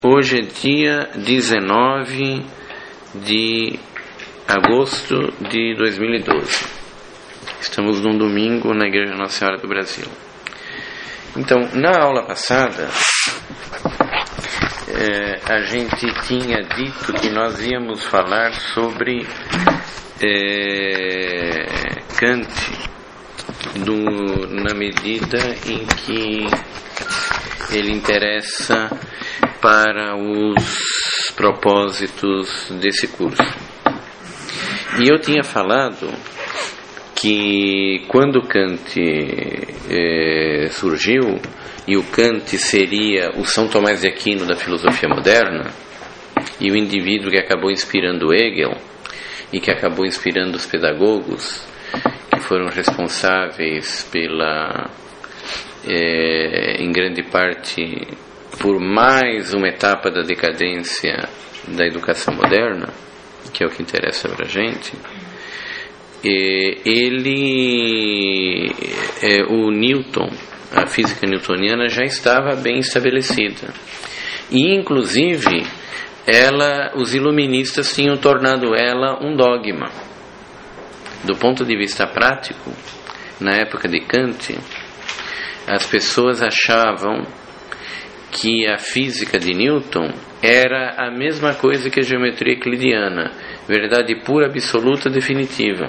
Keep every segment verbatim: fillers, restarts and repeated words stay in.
Hoje é dia dezenove de agosto de dois mil e doze. Estamos num domingo na Igreja Nossa Senhora do Brasil. Então, na aula passada, é, a gente tinha dito que nós íamos falar sobre é, Kant, do, na medida em que ele interessa para os propósitos desse curso. E eu tinha falado que quando Kant eh, surgiu, e o Kant seria o São Tomás de Aquino da filosofia moderna, e o indivíduo que acabou inspirando Hegel, e que acabou inspirando os pedagogos, que foram responsáveis pela, eh, em grande parte, por mais uma etapa da decadência da educação moderna, que é o que interessa para a gente. Ele, é, o Newton, a física newtoniana já estava bem estabelecida, e inclusive ela, os iluministas tinham tornado ela um dogma. Do ponto de vista prático, na época de Kant, as pessoas achavam que a física de Newton era a mesma coisa que a geometria euclidiana, verdade pura, absoluta, definitiva.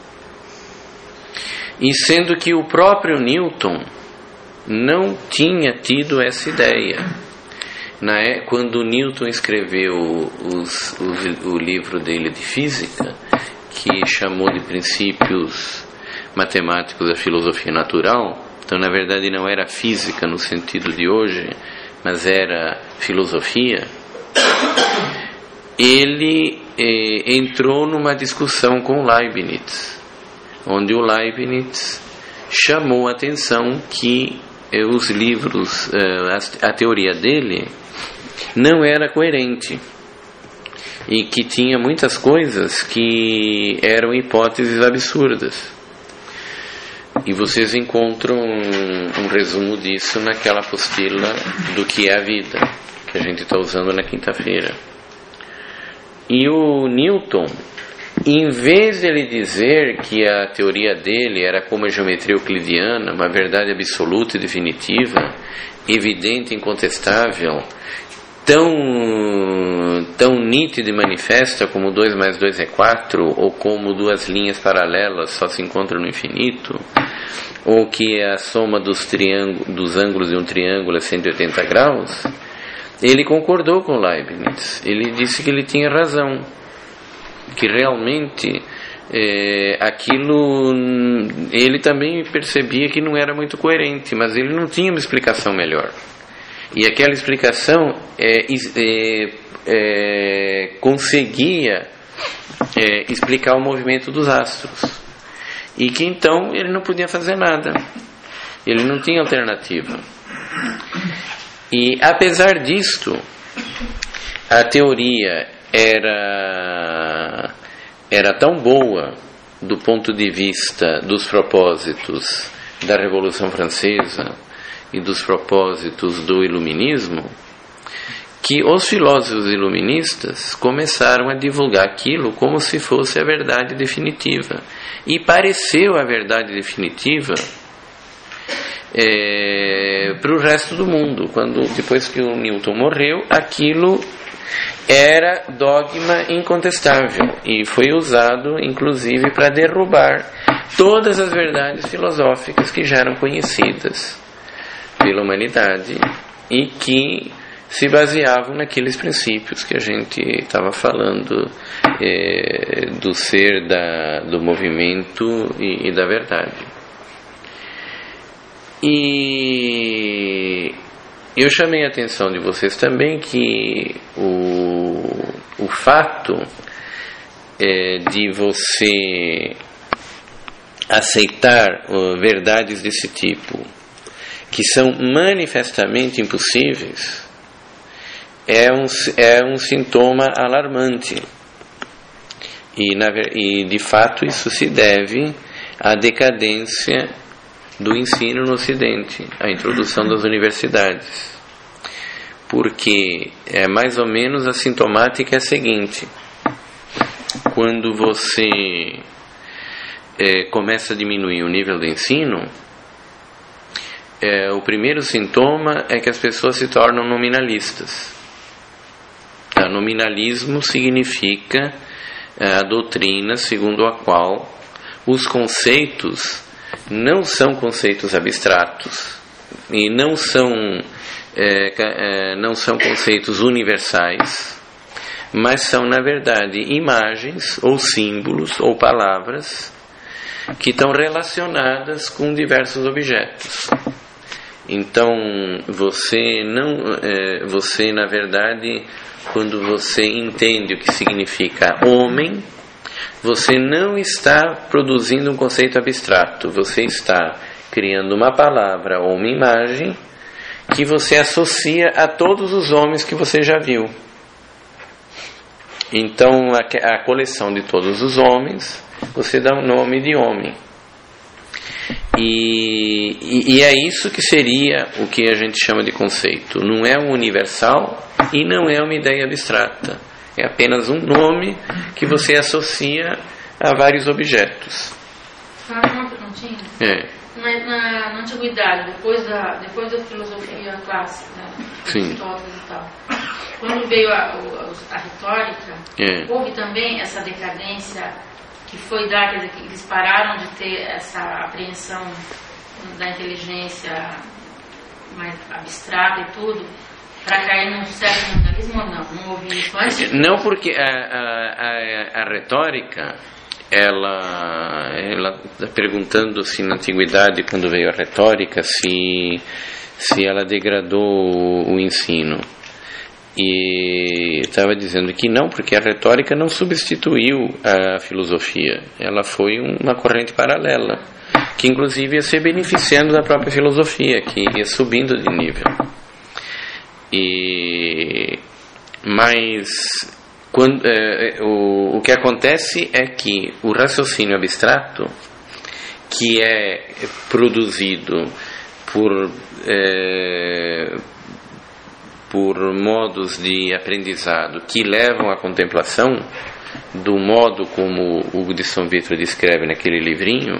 E sendo que o próprio Newton não tinha tido essa ideia. Na, quando Newton escreveu os, os, o livro dele de física, que chamou de Princípios Matemáticos da Filosofia Natural, então na verdade não era física no sentido de hoje, mas era filosofia, ele eh, entrou numa discussão com Leibniz, onde o Leibniz chamou a atenção que eh, os livros, eh, a, a teoria dele não era coerente, e que tinha muitas coisas que eram hipóteses absurdas. E vocês encontram um, um resumo disso naquela apostila do que é a vida, que a gente está usando na quinta-feira. E o Newton, em vez de ele dizer que a teoria dele era como a geometria euclidiana, uma verdade absoluta e definitiva, evidente e incontestável, tão, tão nítida e manifesta como dois mais dois é quatro, ou como duas linhas paralelas só se encontram no infinito, ou que a soma dos, triângulos, dos ângulos de um triângulo é cento e oitenta graus, ele concordou com Leibniz. Ele disse que ele tinha razão, que realmente é, aquilo, ele também percebia que não era muito coerente, mas ele não tinha uma explicação melhor. E aquela explicação é, é, é, conseguia é, explicar o movimento dos astros. E que então ele não podia fazer nada. Ele não tinha alternativa. E apesar disto, a teoria era, era tão boa do ponto de vista dos propósitos da Revolução Francesa e dos propósitos do iluminismo, que os filósofos iluministas começaram a divulgar aquilo como se fosse a verdade definitiva. E pareceu a verdade definitiva é, para o resto do mundo. Quando, depois que o Newton morreu, aquilo era dogma incontestável e foi usado, inclusive, para derrubar todas as verdades filosóficas que já eram conhecidas pela humanidade e que se baseavam naqueles princípios que a gente estava falando, é, do ser, da, do movimento e, e da verdade. E eu chamei a atenção de vocês também que o, o fato é, de você aceitar uh, verdades desse tipo, que são manifestamente impossíveis, é um, é um sintoma alarmante. E, na, e, de fato, isso se deve à decadência do ensino no Ocidente, à introdução das universidades. porque é mais ou menos a sintomática é a seguinte: quando você é, começa a diminuir o nível de ensino, é, o primeiro sintoma é que as pessoas se tornam nominalistas. O nominalismo significa a doutrina segundo a qual os conceitos não são conceitos abstratos e não são, é, é, não são conceitos universais, mas são, na verdade, imagens ou símbolos ou palavras que estão relacionadas com diversos objetos. Então, você não, é, você, na verdade, quando você entende o que significa homem, você não está produzindo um conceito abstrato, você está criando uma palavra ou uma imagem que você associa a todos os homens que você já viu. Então, a, a coleção de todos os homens, você dá um nome de homem. E, e, e é isso que seria o que a gente chama de conceito. Não é um universal e não é uma ideia abstrata. É apenas um nome que você associa a vários objetos. Só uma perguntinha? É. Na, na, na antiguidade, depois da, depois da filosofia clássica, Aristóteles e tal, quando veio a, a, a retórica, é. houve também essa decadência que foi dar, quer dizer, que eles pararam de ter essa apreensão da inteligência mais abstrata e tudo, para cair num certo nominalismo ou não? Não houve isso antes? Não, porque a, a, a, a retórica, ela ela está perguntando se na antiguidade, quando veio a retórica, se, se ela degradou o, o ensino. E estava dizendo que não, porque a retórica não substituiu a filosofia. Ela foi uma corrente paralela, que inclusive ia se beneficiando da própria filosofia, que ia subindo de nível. E, mas quando, é, o, o que acontece é que o raciocínio abstrato, que é produzido por... É, por modos de aprendizado que levam à contemplação, do modo como Hugo de São Vítor descreve naquele livrinho,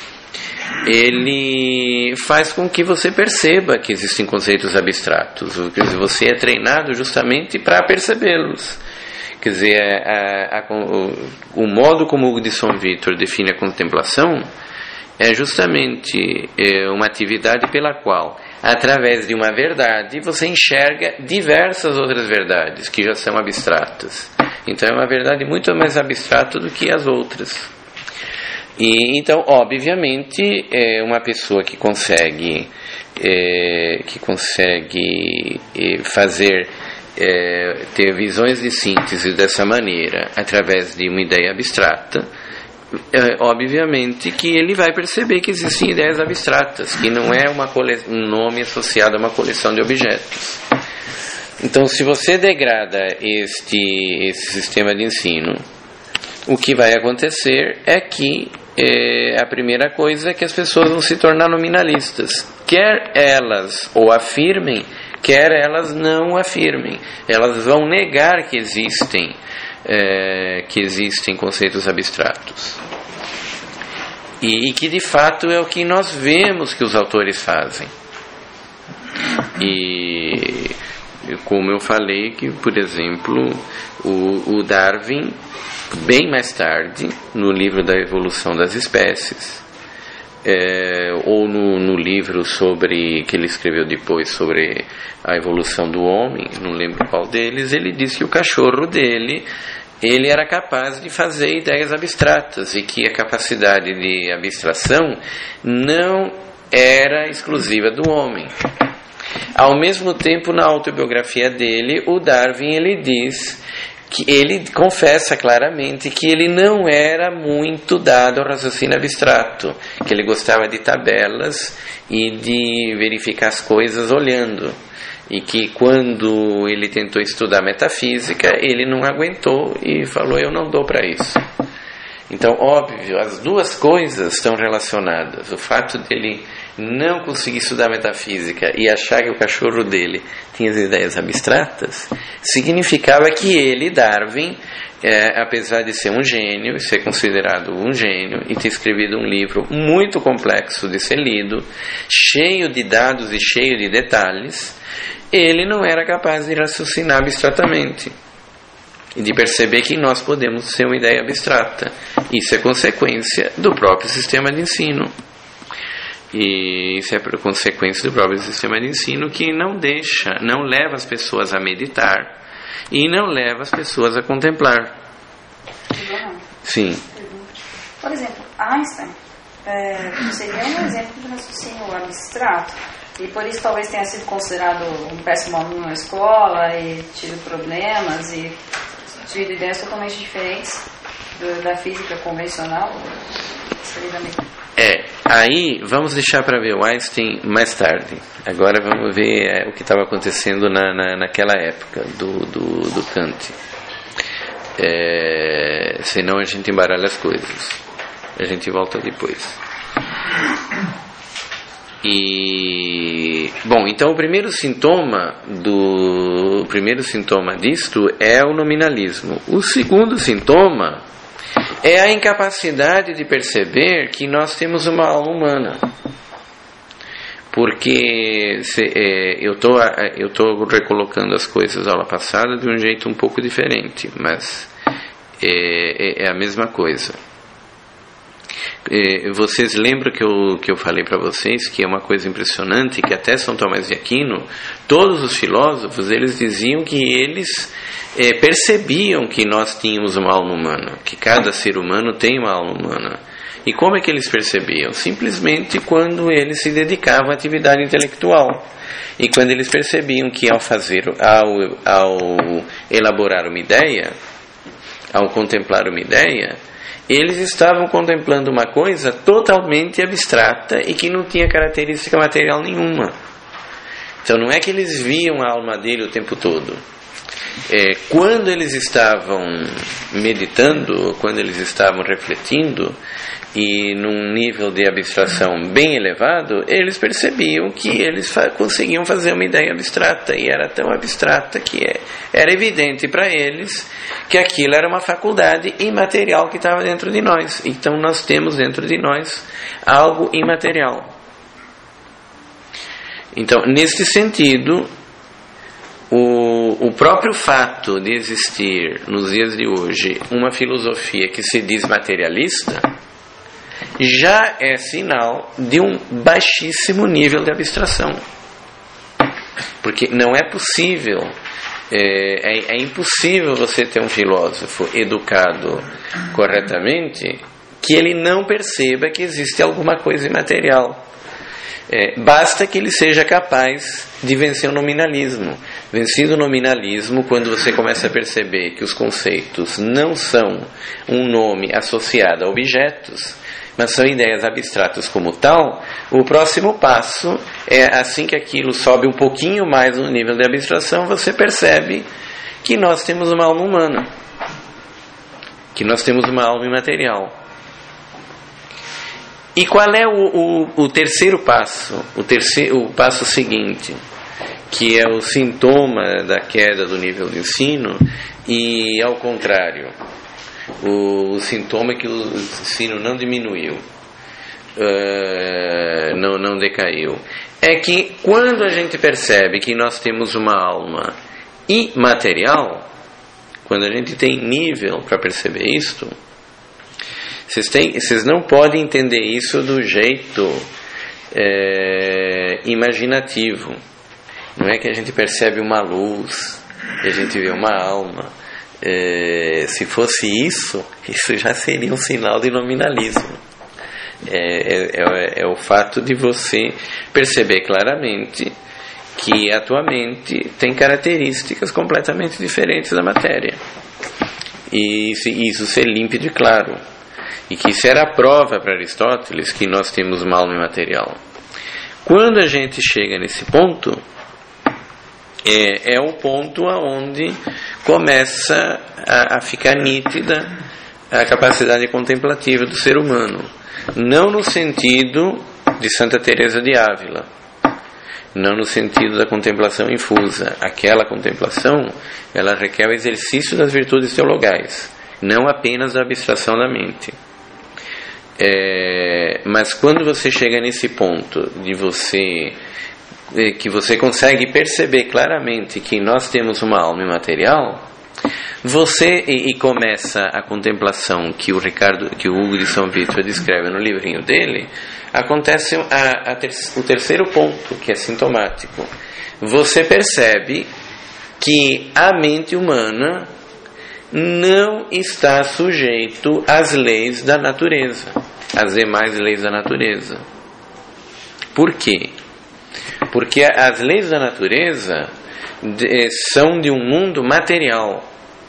ele faz com que você perceba que existem conceitos abstratos. Quer dizer, você é treinado justamente para percebê-los. Quer dizer, a, a, a, o, o modo como Hugo de São Vítor define a contemplação é justamente é, uma atividade pela qual, através de uma verdade, você enxerga diversas outras verdades que já são abstratas. Então é uma verdade muito mais abstrata do que as outras. E então, obviamente, é uma pessoa que consegue é, que consegue é, fazer é, ter visões de síntese dessa maneira, através de uma ideia abstrata, É, obviamente que ele vai perceber que existem ideias abstratas, que não é uma cole... um nome associado a uma coleção de objetos. Então, se você degrada este, esse sistema de ensino, o que vai acontecer é que é, a primeira coisa é que as pessoas vão se tornar nominalistas, quer elas o afirmem, quer elas não o afirmem. Elas vão negar que existem É, que existem conceitos abstratos, e, e que de fato é o que nós vemos que os autores fazem. E como eu falei, que por exemplo o, o Darwin, bem mais tarde, no livro da Evolução das Espécies, é, ou no, no livro sobre que ele escreveu depois sobre a evolução do homem, não lembro qual deles, ele diz que o cachorro dele, ele era capaz de fazer ideias abstratas, e que a capacidade de abstração não era exclusiva do homem. Ao mesmo tempo, na autobiografia dele, o Darwin, ele diz que ele confessa claramente que ele não era muito dado ao raciocínio abstrato, que ele gostava de tabelas e de verificar as coisas olhando, e que quando ele tentou estudar metafísica, ele não aguentou e falou: eu não dou para isso. Então, óbvio, as duas coisas estão relacionadas. O fato dele não conseguir estudar metafísica e achar que o cachorro dele tinha as ideias abstratas, significava que ele, Darwin, é, apesar de ser um gênio, e ser considerado um gênio, e ter escrevido um livro muito complexo de ser lido, cheio de dados e cheio de detalhes, ele não era capaz de raciocinar abstratamente e de perceber que nós podemos ser uma ideia abstrata. Isso é consequência do próprio sistema de ensino. E isso é consequência do próprio sistema de ensino, que não deixa, não leva as pessoas a meditar e não leva as pessoas a contemplar. Sim. Por exemplo, Einstein é, seria um exemplo de raciocínio abstrato, e por isso talvez tenha sido considerado um péssimo aluno na escola e tido problemas e tido ideias totalmente diferentes do, da física convencional. É, aí vamos deixar para ver o Einstein mais tarde. Agora vamos ver é, o que estava acontecendo na, na, naquela época do, do, do Kant. É, senão a gente embaralha as coisas. A gente volta depois. E bom, então o primeiro sintoma do o primeiro sintoma disto é o nominalismo. O segundo sintoma é a incapacidade de perceber que nós temos uma alma humana. Porque se, é, eu tô, eu tô recolocando as coisas da aula passada de um jeito um pouco diferente, mas é, é, é a mesma coisa. É, vocês lembram que eu, que eu falei para vocês que é uma coisa impressionante, que até São Tomás de Aquino, todos os filósofos, eles diziam que eles é, percebiam que nós tínhamos uma alma humana, que cada ser humano tem uma alma humana. E como é que eles percebiam? Simplesmente quando eles se dedicavam à atividade intelectual. E quando eles percebiam que ao fazer, ao, ao elaborar uma ideia, ao contemplar uma ideia, eles estavam contemplando uma coisa totalmente abstrata e que não tinha característica material nenhuma. Então não é que eles viam a alma dele o tempo todo. É, quando eles estavam meditando, quando eles estavam refletindo, e num nível de abstração bem elevado, eles percebiam que eles fa- conseguiam fazer uma ideia abstrata, e era tão abstrata que é, era evidente para eles que aquilo era uma faculdade imaterial que estava dentro de nós. Então nós temos dentro de nós algo imaterial. Então, nesse sentido, o, o próprio fato de existir nos dias de hoje uma filosofia que se diz materialista já é sinal de um baixíssimo nível de abstração. Porque não é possível, é, é, é impossível você ter um filósofo educado corretamente que ele não perceba que existe alguma coisa imaterial. É, basta que ele seja capaz de vencer o nominalismo. Vencido o nominalismo, quando você começa a perceber que os conceitos não são um nome associado a objetos, mas são ideias abstratas como tal, o próximo passo é, assim que aquilo sobe um pouquinho mais no nível de abstração, você percebe que nós temos uma alma humana, que nós temos uma alma imaterial. E qual é o, o, o terceiro passo? O, terceiro, o passo seguinte, que é o sintoma da queda do nível de ensino, e ao contrário, o, o sintoma é que o ensino não diminuiu, uh, não, não decaiu. É que quando a gente percebe que nós temos uma alma imaterial, quando a gente tem nível para perceber isto, Vocês, têm, vocês não podem entender isso do jeito é, imaginativo. Não é que a gente percebe uma luz, que a gente vê uma alma. É, se fosse isso, isso já seria um sinal de nominalismo. É, é, é o fato de você perceber claramente que a tua mente tem características completamente diferentes da matéria. E isso ser límpido e claro. E que isso era a prova para Aristóteles que nós temos uma alma imaterial. Quando a gente chega nesse ponto, é, é o ponto onde começa a, a ficar nítida a capacidade contemplativa do ser humano, não no sentido de Santa Teresa de Ávila, não no sentido da contemplação infusa. Aquela contemplação, ela requer o exercício das virtudes teologais, não apenas da abstração da mente. É, mas quando você chega nesse ponto de você que você consegue perceber claramente que nós temos uma alma imaterial, você e, e começa a contemplação que o Ricardo, que o Hugo de São Vítor descreve no livrinho dele, acontece a, a ter, o terceiro ponto, que é sintomático. Você percebe que a mente humana não está sujeito às leis da natureza, às demais leis da natureza. Por quê? Porque as leis da natureza de, são de um mundo material.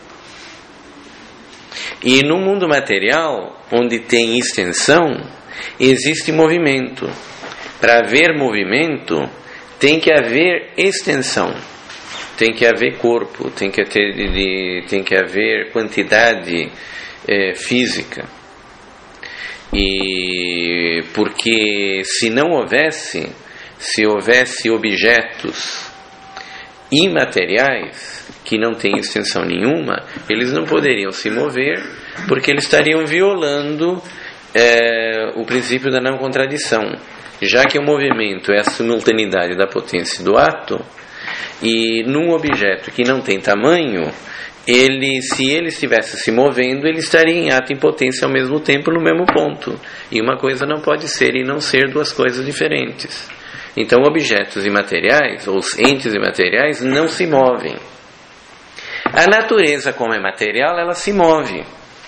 E no mundo material, onde tem extensão, existe movimento. Para haver movimento, tem que haver extensão, tem que haver corpo, tem que, ter, de, tem que haver quantidade é, física. E porque se não houvesse, se houvesse objetos imateriais que não têm extensão nenhuma, eles não poderiam se mover, porque eles estariam violando é, o princípio da não contradição, já que o movimento é a simultaneidade da potência do ato, e num objeto que não tem tamanho, ele, se ele estivesse se movendo, ele estaria em ato e em potência ao mesmo tempo no mesmo ponto, e uma coisa não pode ser e não ser duas coisas diferentes. Então, objetos imateriais, ou entes imateriais, não se movem. A natureza, como é material, ela se move.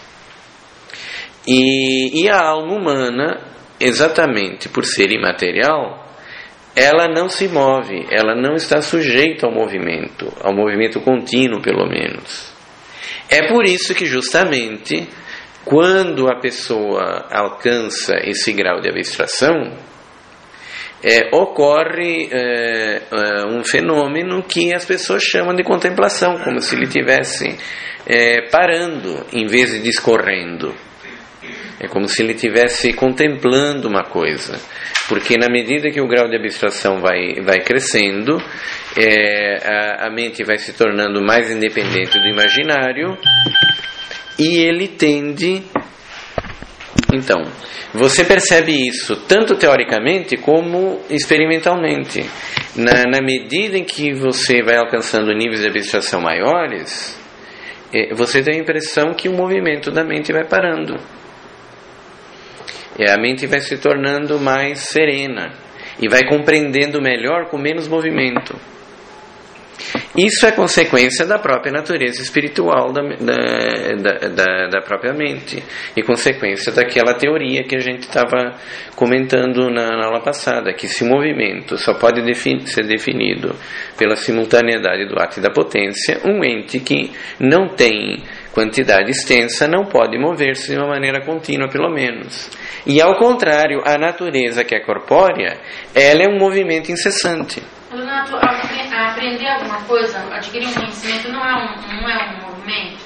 E, e a alma humana, exatamente por ser imaterial, ela não se move, ela não está sujeita ao movimento, ao movimento contínuo, pelo menos. É por isso que, justamente, quando a pessoa alcança esse grau de abstração, É, ocorre é, é, um fenômeno que as pessoas chamam de contemplação, como se ele estivesse é, parando em vez de discorrendo. É como se ele estivesse contemplando uma coisa, porque na medida que o grau de abstração vai, vai crescendo, é, a, a mente vai se tornando mais independente do imaginário, e ele tende... Então, você percebe isso tanto teoricamente como experimentalmente. Na, na medida em que você vai alcançando níveis de abstração maiores, é, você tem a impressão que o movimento da mente vai parando. É, a mente vai se tornando mais serena e vai compreendendo melhor com menos movimento. Isso é consequência da própria natureza espiritual da, da, da, da própria mente, e consequência daquela teoria que a gente estava comentando na, na aula passada, que se o movimento só pode defini- ser definido pela simultaneidade do ato e da potência, um ente que não tem quantidade extensa não pode mover-se de uma maneira contínua, pelo menos. E ao contrário, a natureza, que é corpórea, ela é um movimento incessante. Leonardo, aprender alguma coisa, adquirir um conhecimento, não é um, não é um movimento?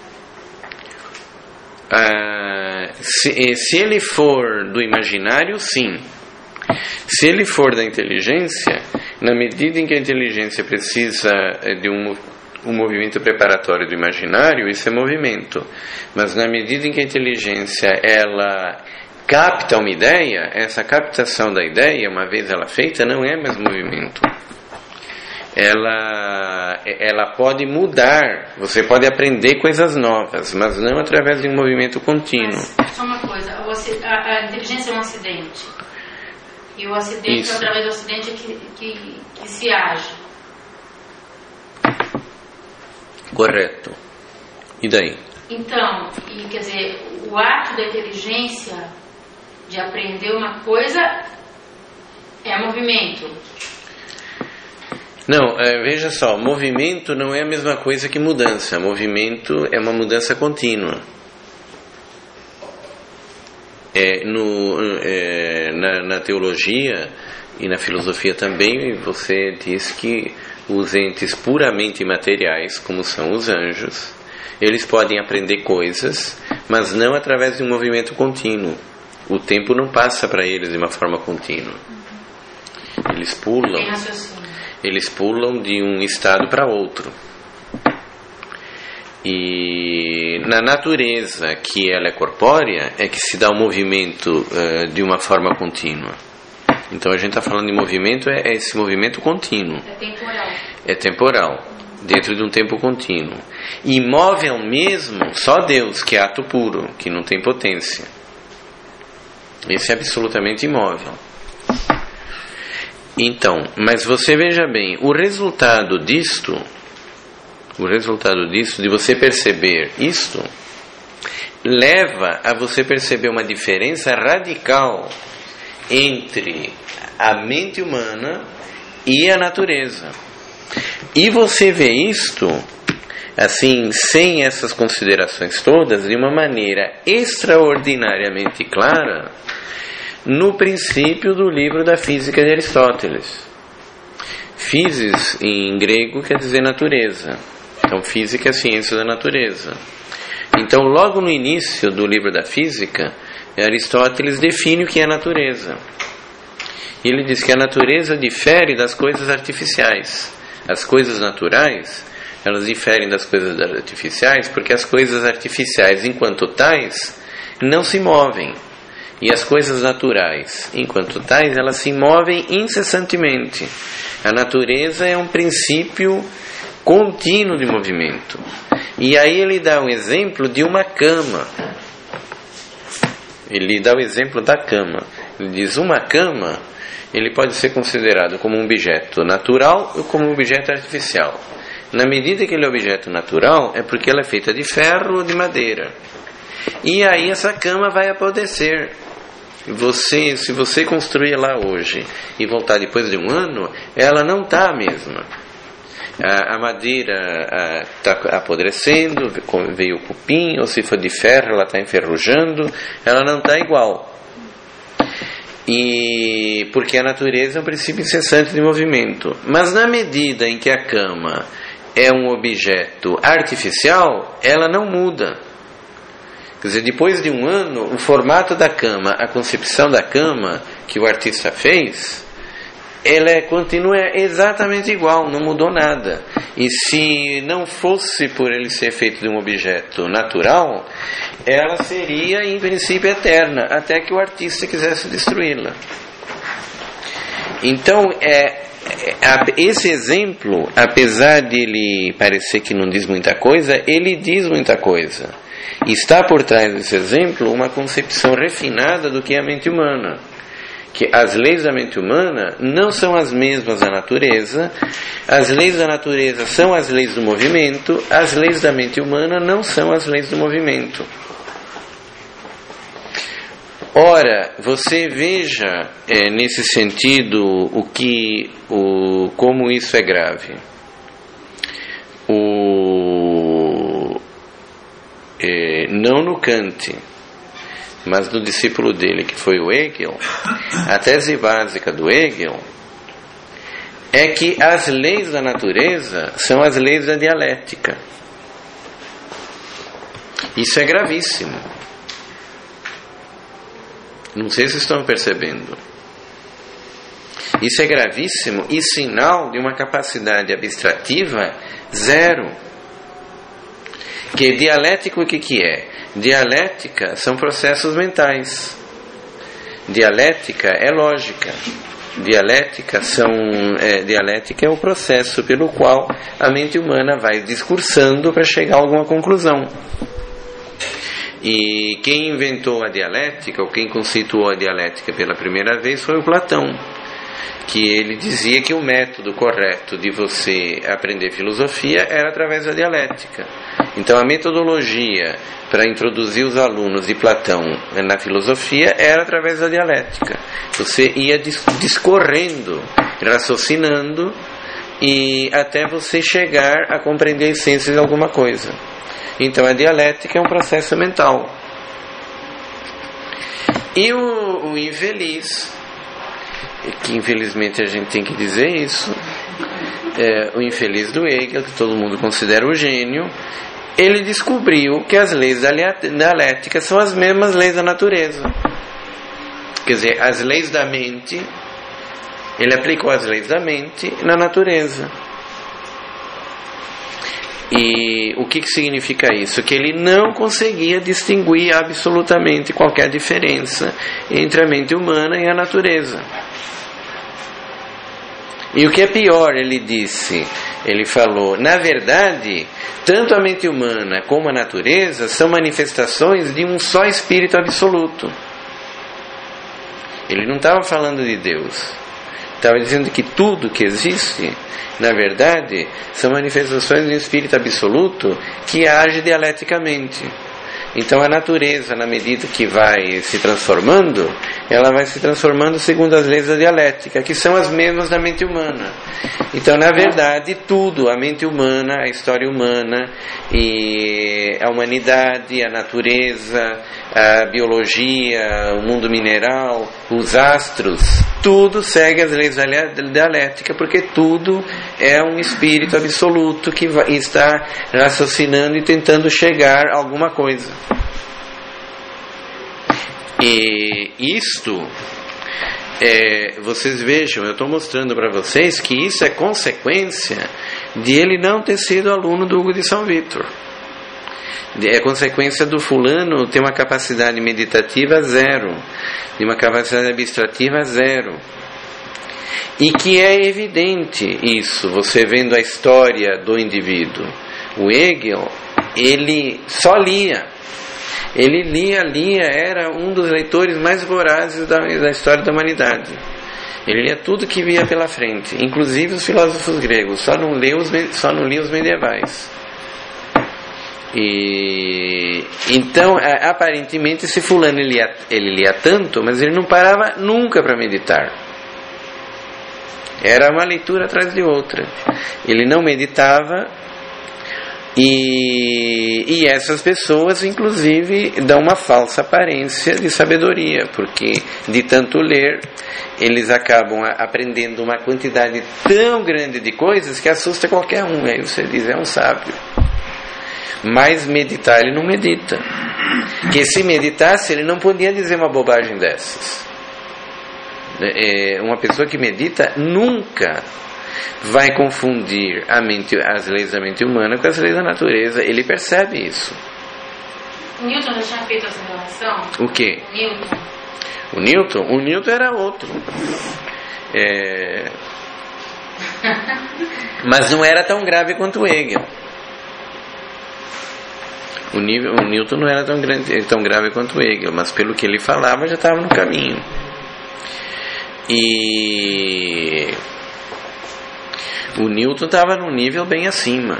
Ah, se, se ele for do imaginário, sim. Se ele for da inteligência, na medida em que a inteligência precisa de um, um movimento preparatório do imaginário, isso é movimento. Mas na medida em que a inteligência ela capta uma ideia, essa captação da ideia, uma vez ela feita, não é mais movimento. Ela, ela pode mudar, você pode aprender coisas novas, mas não através de um movimento contínuo. Mas, só uma coisa, a, a inteligência é um acidente, e o acidente, Isso. através do acidente, é que, que, que se age. Correto. E daí? Então, e, quer dizer, o ato da inteligência de aprender uma coisa é movimento. Não, é, veja só, movimento não é a mesma coisa que mudança. Movimento é uma mudança contínua. É, no, é, na, na teologia e na filosofia também, você diz que os entes puramente materiais, como são os anjos, Eles podem aprender coisas, mas não através de um movimento contínuo. O tempo não passa para eles de uma forma contínua. Eles pulam, eles pulam de um estado para outro. E na natureza, que ela é corpórea, é que se dá o movimento uh, de uma forma contínua. Então a gente está falando de movimento, é, é esse movimento contínuo. É temporal. É temporal, dentro de um tempo contínuo. Imóvel mesmo, só Deus, que é ato puro, que não tem potência. Esse é absolutamente imóvel. Então, mas você veja bem, o resultado disto, o resultado disto, de você perceber isto, leva a você perceber uma diferença radical entre a mente humana e a natureza. E você vê isto, assim, sem essas considerações todas, de uma maneira extraordinariamente clara, no princípio do livro da Física de Aristóteles. Physis, em grego, quer dizer natureza. Então, física é a ciência da natureza. Então, logo no início do livro da Física, Aristóteles define o que é natureza. E ele diz que a natureza difere das coisas artificiais. As coisas naturais, elas diferem das coisas artificiais, porque as coisas artificiais, enquanto tais, não se movem. E as coisas naturais, enquanto tais, elas se movem incessantemente. A natureza é um princípio contínuo de movimento. E aí ele dá um exemplo de uma cama. Ele dá o exemplo da cama. Ele diz, uma cama, ele pode ser considerado como um objeto natural ou como um objeto artificial. Na medida que ele é objeto natural, é porque ela é feita de ferro ou de madeira. E aí essa cama vai apodrecer. Você, se você construir lá hoje e voltar depois de um ano, ela não está a mesma. A, a madeira está apodrecendo, veio o cupim, ou se for de ferro, ela está enferrujando, ela não está igual. E porque a natureza é um princípio incessante de movimento. Mas na medida em que a cama é um objeto artificial, ela não muda. Quer dizer, depois de um ano, o formato da cama, a concepção da cama que o artista fez, ela é, continua exatamente igual, não mudou nada. E se não fosse por ele ser feito de um objeto natural, ela seria em princípio eterna, até que o artista quisesse destruí-la. Então, é, esse exemplo, apesar de ele parecer que não diz muita coisa, ele diz muita coisa. Está por trás desse exemplo uma concepção refinada do que é a mente humana. Que as leis da mente humana não são as mesmas da natureza, as leis da natureza são as leis do movimento, as leis da mente humana não são as leis do movimento. Ora, você veja é, nesse sentido o que, o, como isso é grave. O, é, não no Kant, mas no discípulo dele, que foi o Hegel, a tese básica do Hegel é que as leis da natureza são as leis da dialética. Isso é gravíssimo. Não sei se estão percebendo. Isso é gravíssimo e sinal de uma capacidade abstrativa zero. Que dialético o que, que é? Dialética são processos mentais. Dialética é lógica. Dialética são é, dialética é o processo pelo qual a mente humana vai discursando para chegar a alguma conclusão. E quem inventou a dialética, ou quem conceituou a dialética pela primeira vez, foi o Platão, que ele dizia que o método correto de você aprender filosofia era através da dialética. Então a metodologia para introduzir os alunos de Platão na filosofia era através da dialética. Você ia discorrendo, raciocinando, e até você chegar a compreender a essência de alguma coisa. Então a dialética é um processo mental. E o, o infeliz, que infelizmente a gente tem que dizer isso, é, o infeliz do Hegel, que todo mundo considera o gênio, ele descobriu que as leis da dialética são as mesmas leis da natureza. Quer dizer, as leis da mente, ele aplicou as leis da mente na natureza. E o que, que significa isso? Que ele não conseguia distinguir absolutamente qualquer diferença entre a mente humana e a natureza. E o que é pior, ele disse, ele falou, na verdade, tanto a mente humana como a natureza são manifestações de um só espírito absoluto. Ele não estava falando de Deus, estava dizendo que tudo que existe, na verdade, são manifestações de um espírito absoluto que age dialeticamente. Então a natureza, na medida que vai se transformando, ela vai se transformando segundo as leis da dialética, que são as mesmas da mente humana. Então, na verdade, tudo, a mente humana, a história humana, e a humanidade, a natureza, a biologia, o mundo mineral, os astros, tudo segue as leis da dialética, porque tudo é um espírito absoluto que está raciocinando e tentando chegar a alguma coisa. E isto, é, vocês vejam, eu estou mostrando para vocês que isso é consequência de ele não ter sido aluno do Hugo de São Vítor. É consequência do fulano ter uma capacidade meditativa zero, de uma capacidade abstrativa zero. E que é evidente isso, você vendo a história do indivíduo. O Hegel, ele só lia. Ele lia, lia, era um dos leitores mais vorazes da, da história da humanidade. Ele lia tudo que via pela frente, inclusive os filósofos gregos, só não lia os, só não lia os medievais. E então, aparentemente, esse fulano ele lia, ele lia tanto, mas ele não parava nunca para meditar. Era uma leitura atrás de outra. Ele não meditava. E, e essas pessoas, inclusive, dão uma falsa aparência de sabedoria, porque de tanto ler, eles acabam aprendendo uma quantidade tão grande de coisas que assusta qualquer um. Aí você diz, é um sábio. Mas meditar, ele não medita. Porque se meditasse, ele não podia dizer uma bobagem dessas. É, uma pessoa que medita nunca vai confundir a mente, as leis da mente humana com as leis da natureza. Ele percebe isso. O Newton já tinha feito essa relação? O quê? O Newton. O Newton? O Newton era outro. É... Mas não era tão grave quanto o Hegel. O, nível, o Newton não era tão, grande, tão grave quanto o Hegel, mas pelo que ele falava já estava no caminho. E o Newton estava num nível bem acima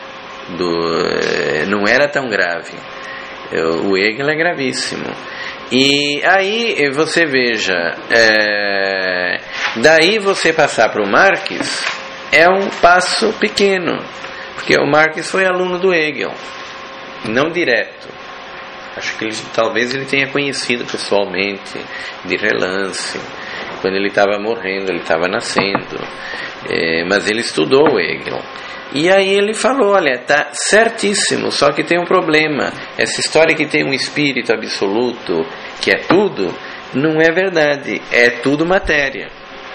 do, não era tão grave. O Hegel é gravíssimo. E aí você veja, é, daí você passar para o Marx é um passo pequeno, porque o Marx foi aluno do Hegel, não direto. Acho que ele, talvez ele tenha conhecido pessoalmente, de relance, quando ele estava morrendo, ele estava nascendo, é, mas ele estudou o Hegel. E aí ele falou, olha, tá certíssimo, só que tem um problema. Essa história que tem um espírito absoluto, que é tudo, não é verdade, é tudo matéria.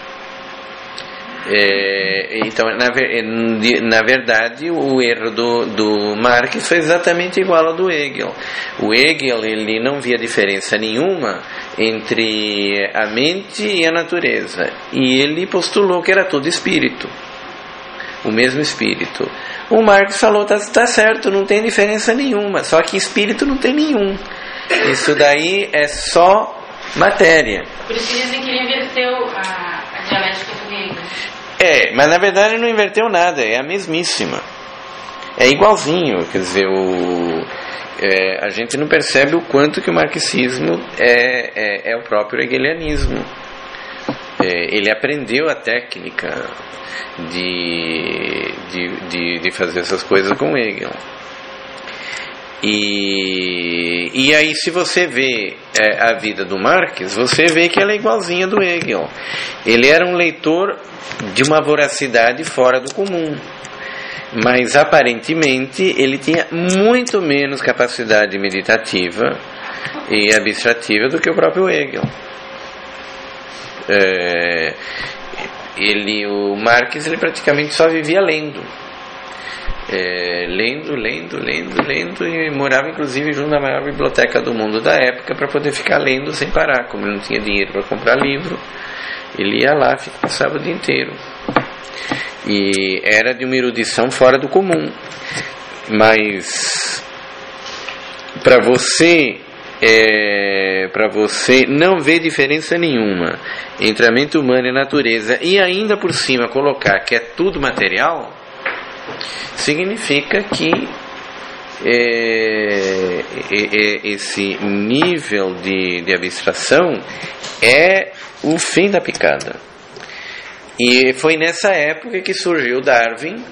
É, então, na, na verdade, o erro do, do Marx foi exatamente igual ao do Hegel. O Hegel, ele não via diferença nenhuma entre a mente e a natureza, e ele postulou que era tudo espírito, o mesmo espírito. O Marx falou, tá, tá certo, não tem diferença nenhuma, só que espírito não tem nenhum, isso daí é só matéria. Por isso que dizem que ele inverteu a, a dialética do Hegel. É, mas na verdade ele não inverteu nada, é a mesmíssima, é igualzinho. Quer dizer, o, é, a gente não percebe o quanto que o marxismo é, é, é o próprio hegelianismo. É, ele aprendeu a técnica de, de, de, de fazer essas coisas com Hegel. E, e aí, se você vê é, a vida do Marx, você vê que ela é igualzinha do Hegel. Ele era um leitor de uma voracidade fora do comum. mas aparentemente ele tinha muito menos capacidade meditativa e abstrativa do que o próprio Hegel. É, ele, o Marx, ele praticamente só vivia lendo. É, lendo, lendo, lendo, lendo, e morava inclusive junto à maior biblioteca do mundo da época para poder ficar lendo sem parar. Como ele não tinha dinheiro para comprar livro, ele ia lá e passava o dia inteiro. E era de uma erudição fora do comum. Mas para você é, para você não ver diferença nenhuma entre a mente humana e a natureza, e ainda por cima colocar que é tudo material, significa que é, é, esse nível de, de abstração é o fim da picada. E foi nessa época que surgiu Darwin,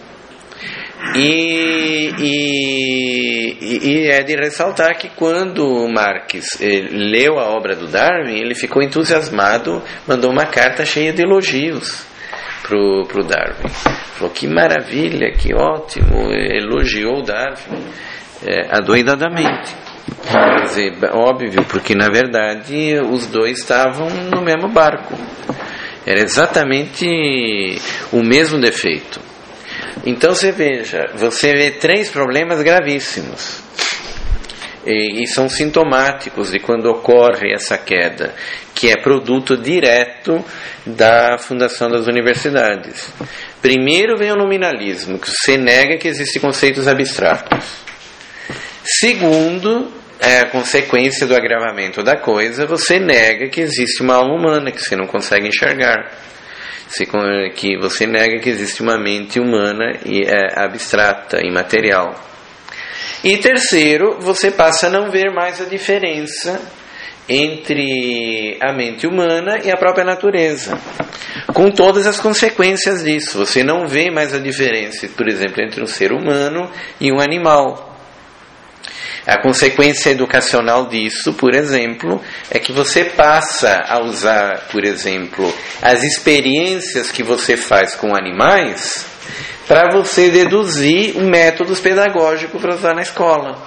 e, e, e é de ressaltar que quando Marx leu a obra do Darwin, ele ficou entusiasmado, mandou uma carta cheia de elogios pro, pro Darwin. Falou, que maravilha, que ótimo, elogiou o Darwin é, adoidadamente. Quer dizer, óbvio, porque na verdade os dois estavam no mesmo barco. Era exatamente o mesmo defeito. Então você veja, você vê três problemas gravíssimos. E, e são sintomáticos de quando ocorre essa queda, que é produto direto da fundação das universidades. Primeiro vem o nominalismo, que você nega que existem conceitos abstratos. Segundo, é a consequência do agravamento da coisa, você nega que existe uma alma humana que você não consegue enxergar. Que você nega que existe uma mente humana e é abstrata, imaterial. E terceiro, você passa a não ver mais a diferença entre a mente humana e a própria natureza, com todas as consequências disso. Você não vê mais a diferença, por exemplo, entre um ser humano e um animal. A consequência educacional disso, por exemplo, é que você passa a usar, por exemplo, as experiências que você faz com animais para você deduzir métodos pedagógicos para usar na escola.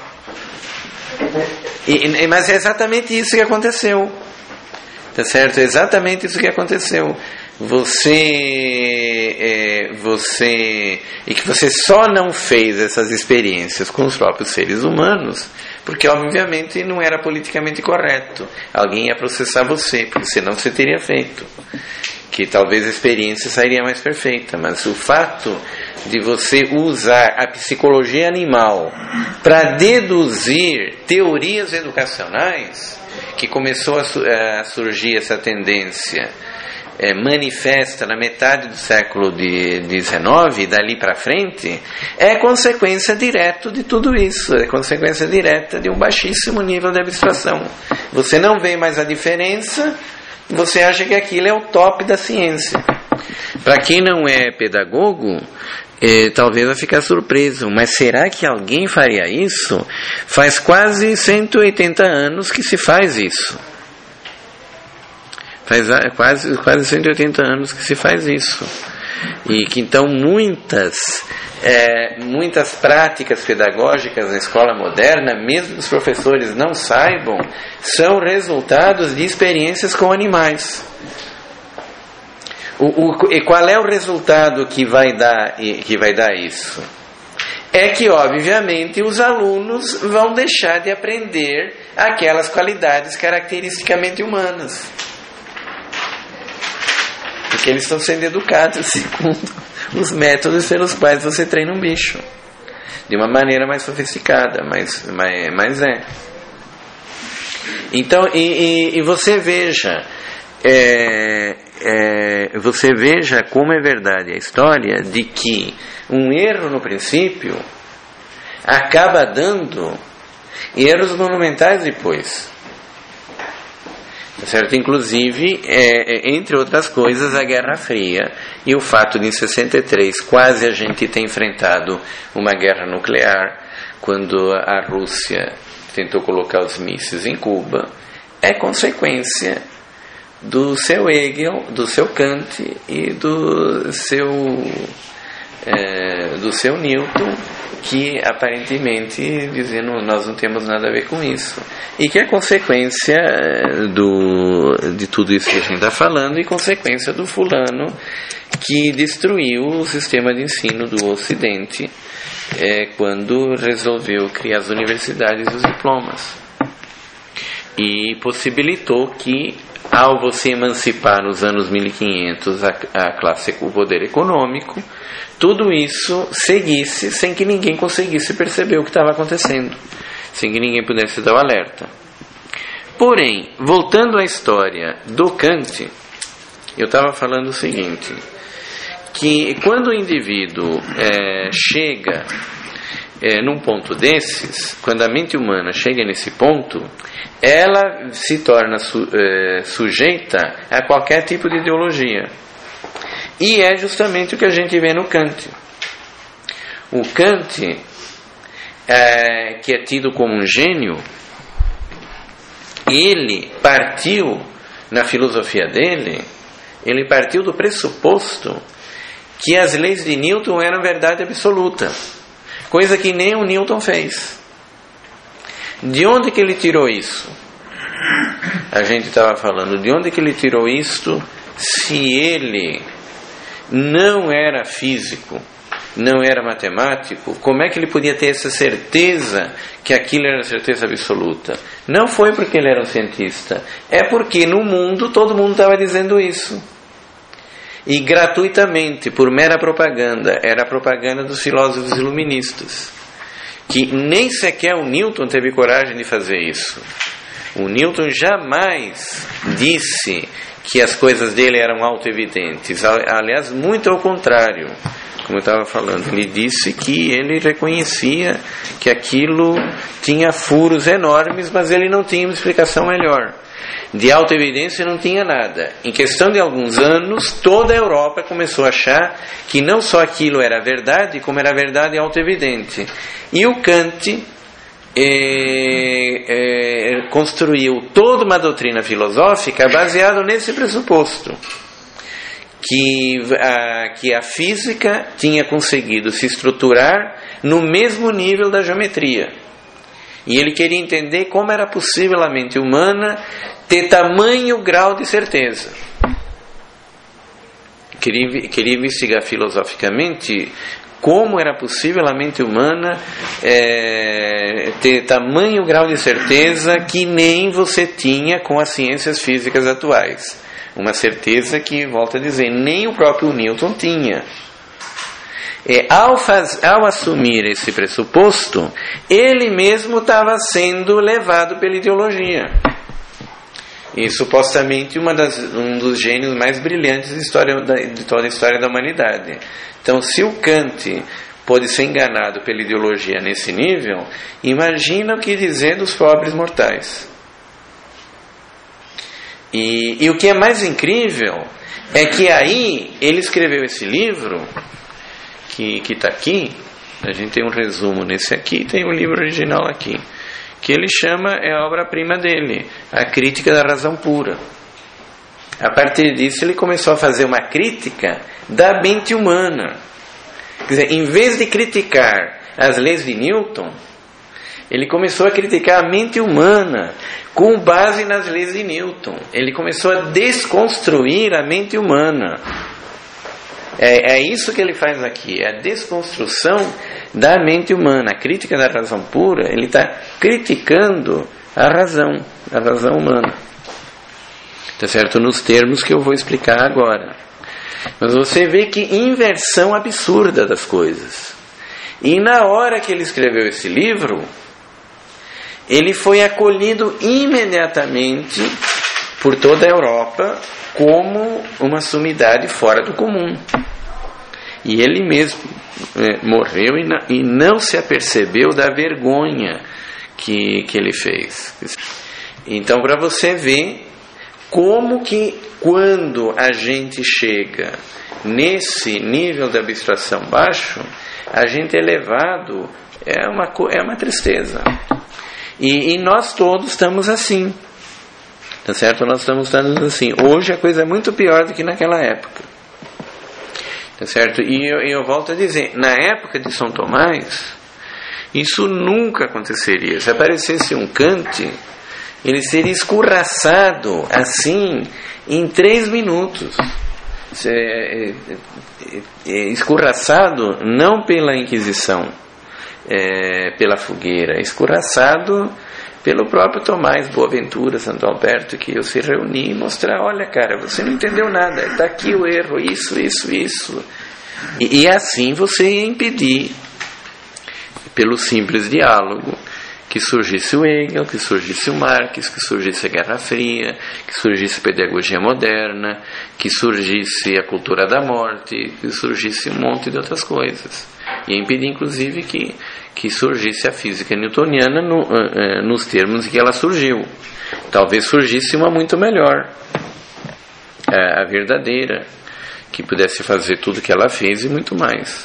E, mas é exatamente isso que aconteceu. Tá certo? É exatamente isso que aconteceu. Você, é, você, e que você só não fez essas experiências com os próprios seres humanos, porque obviamente não era politicamente correto. Alguém ia processar você, porque senão você teria feito. Que talvez a experiência sairia mais perfeita, mas o fato de você usar a psicologia animal para deduzir teorias educacionais, que começou a, a surgir essa tendência é, manifesta na metade do século dezenove e dali para frente, é consequência direta de tudo isso, é consequência direta de um baixíssimo nível de abstração. Você não vê mais a diferença, você acha que aquilo é o top da ciência. Para quem não é pedagogo, é, talvez vai ficar surpreso, mas será que alguém faria isso? Faz quase cento e oitenta anos que se faz isso. Faz quase, quase cento e oitenta anos que se faz isso. E que então muitas, é, muitas práticas pedagógicas na escola moderna, mesmo que os professores não saibam, são resultados de experiências com animais. O, o, e qual é o resultado que vai dar, que vai dar isso? É que, obviamente, os alunos vão deixar de aprender aquelas qualidades caracteristicamente humanas. Porque eles estão sendo educados segundo os métodos pelos quais você treina um bicho. De uma maneira mais sofisticada, mas, mas, mas é. Então, e, e, e você veja... É, é, você veja como é verdade a história de que um erro no princípio acaba dando erros monumentais depois, certo? Inclusive, é, entre outras coisas, a Guerra Fria e o fato de em sessenta e três quase a gente ter enfrentado uma guerra nuclear quando a Rússia tentou colocar os mísseis em Cuba, é consequência do seu Hegel, do seu Kant e do seu é, do seu Newton, que aparentemente dizendo nós não temos nada a ver com isso, e que é consequência do, de tudo isso que a gente está falando, e consequência do fulano que destruiu o sistema de ensino do Ocidente é, quando resolveu criar as universidades e os diplomas, e possibilitou que, ao você emancipar nos anos mil e quinhentos a, a classe, o poder econômico, tudo isso seguisse sem que ninguém conseguisse perceber o que estava acontecendo, sem que ninguém pudesse dar o alerta. Porém, voltando à história do Kant, eu estava falando o seguinte, que quando o indivíduo é, chega é, num ponto desses, quando a mente humana chega nesse ponto, ela se torna su, é, sujeita a qualquer tipo de ideologia. E é justamente o que a gente vê no Kant. O Kant, é, que é tido como um gênio, ele partiu, na filosofia dele, ele partiu do pressuposto que as leis de Newton eram verdade absoluta, coisa que nem o Newton fez. De onde que ele tirou isso? A gente estava falando, de onde que ele tirou isto, se ele não era físico, não era matemático? Como é que ele podia ter essa certeza que aquilo era certeza absoluta? Não foi porque ele era um cientista, é porque no mundo todo mundo estava dizendo isso, e gratuitamente, por mera propaganda. Era a propaganda dos filósofos iluministas, que nem sequer o Newton teve coragem de fazer isso. O Newton jamais disse que as coisas dele eram auto-evidentes. Aliás, muito ao contrário, como eu estava falando, ele disse que ele reconhecia que aquilo tinha furos enormes, mas ele não tinha uma explicação melhor. De auto-evidência não tinha nada. Em questão de alguns anos, toda a Europa começou a achar que não só aquilo era verdade, como era verdade auto-evidente. E o Kant É, é, construiu toda uma doutrina filosófica baseada nesse pressuposto, que a, que a física tinha conseguido se estruturar no mesmo nível da geometria, e ele queria entender como era possível a mente humana ter tamanho grau de certeza. Queria, queria investigar filosoficamente como era possível a mente humana é, ter tamanho grau de certeza que nem você tinha com as ciências físicas atuais. Uma certeza que, volto a dizer, nem o próprio Newton tinha. É, ao, faz, ao assumir esse pressuposto, ele mesmo estava sendo levado pela ideologia. E supostamente uma das, um dos gênios mais brilhantes de, história, de toda a história da humanidade. Então, se o Kant pôde ser enganado pela ideologia nesse nível, imagina o que dizer dos pobres mortais. E, e o que é mais incrível é que aí ele escreveu esse livro, que está aqui. A gente tem um resumo nesse aqui, tem o livro original aqui, que ele chama, é a obra-prima dele, A Crítica da Razão Pura. A partir disso ele começou a fazer uma crítica da mente humana. Quer dizer, em vez de criticar as leis de Newton, ele começou a criticar a mente humana com base nas leis de Newton. Ele começou a desconstruir a mente humana. É, é isso que ele faz aqui, é a desconstrução da mente humana. A crítica da razão pura, ele está criticando a razão, a razão humana. Tá certo? Nos termos que eu vou explicar agora. Mas você vê que inversão absurda das coisas. E na hora que ele escreveu esse livro, ele foi acolhido imediatamente por toda a Europa como uma sumidade fora do comum. E ele mesmo é, morreu e, na, e não se apercebeu da vergonha que, que ele fez. Então, para você ver como que quando a gente chega nesse nível de abstração baixo, a gente é levado, é uma, é uma tristeza. E, e nós todos estamos assim. Tá certo? Nós estamos todos assim. Hoje a coisa é muito pior do que naquela época. Tá certo? E eu, eu volto a dizer, na época de São Tomás, isso nunca aconteceria. Se aparecesse um Kant, ele seria escorraçado assim em três minutos. É, é, é, escorraçado não pela Inquisição, é, pela fogueira, escorraçado pelo próprio Tomás Boaventura, Santo Alberto, que eu se reuni e mostrar, olha cara, você não entendeu nada, está aqui o erro, isso, isso, isso. E, e assim você ia impedir, pelo simples diálogo, que surgisse o Hegel, que surgisse o Marx, que surgisse a Guerra Fria, que surgisse a pedagogia moderna, que surgisse a cultura da morte, que surgisse um monte de outras coisas. E impedir, inclusive, que, que surgisse a física newtoniana no, uh, uh, nos termos em que ela surgiu. Talvez surgisse uma muito melhor, uh, a verdadeira, que pudesse fazer tudo o que ela fez e muito mais.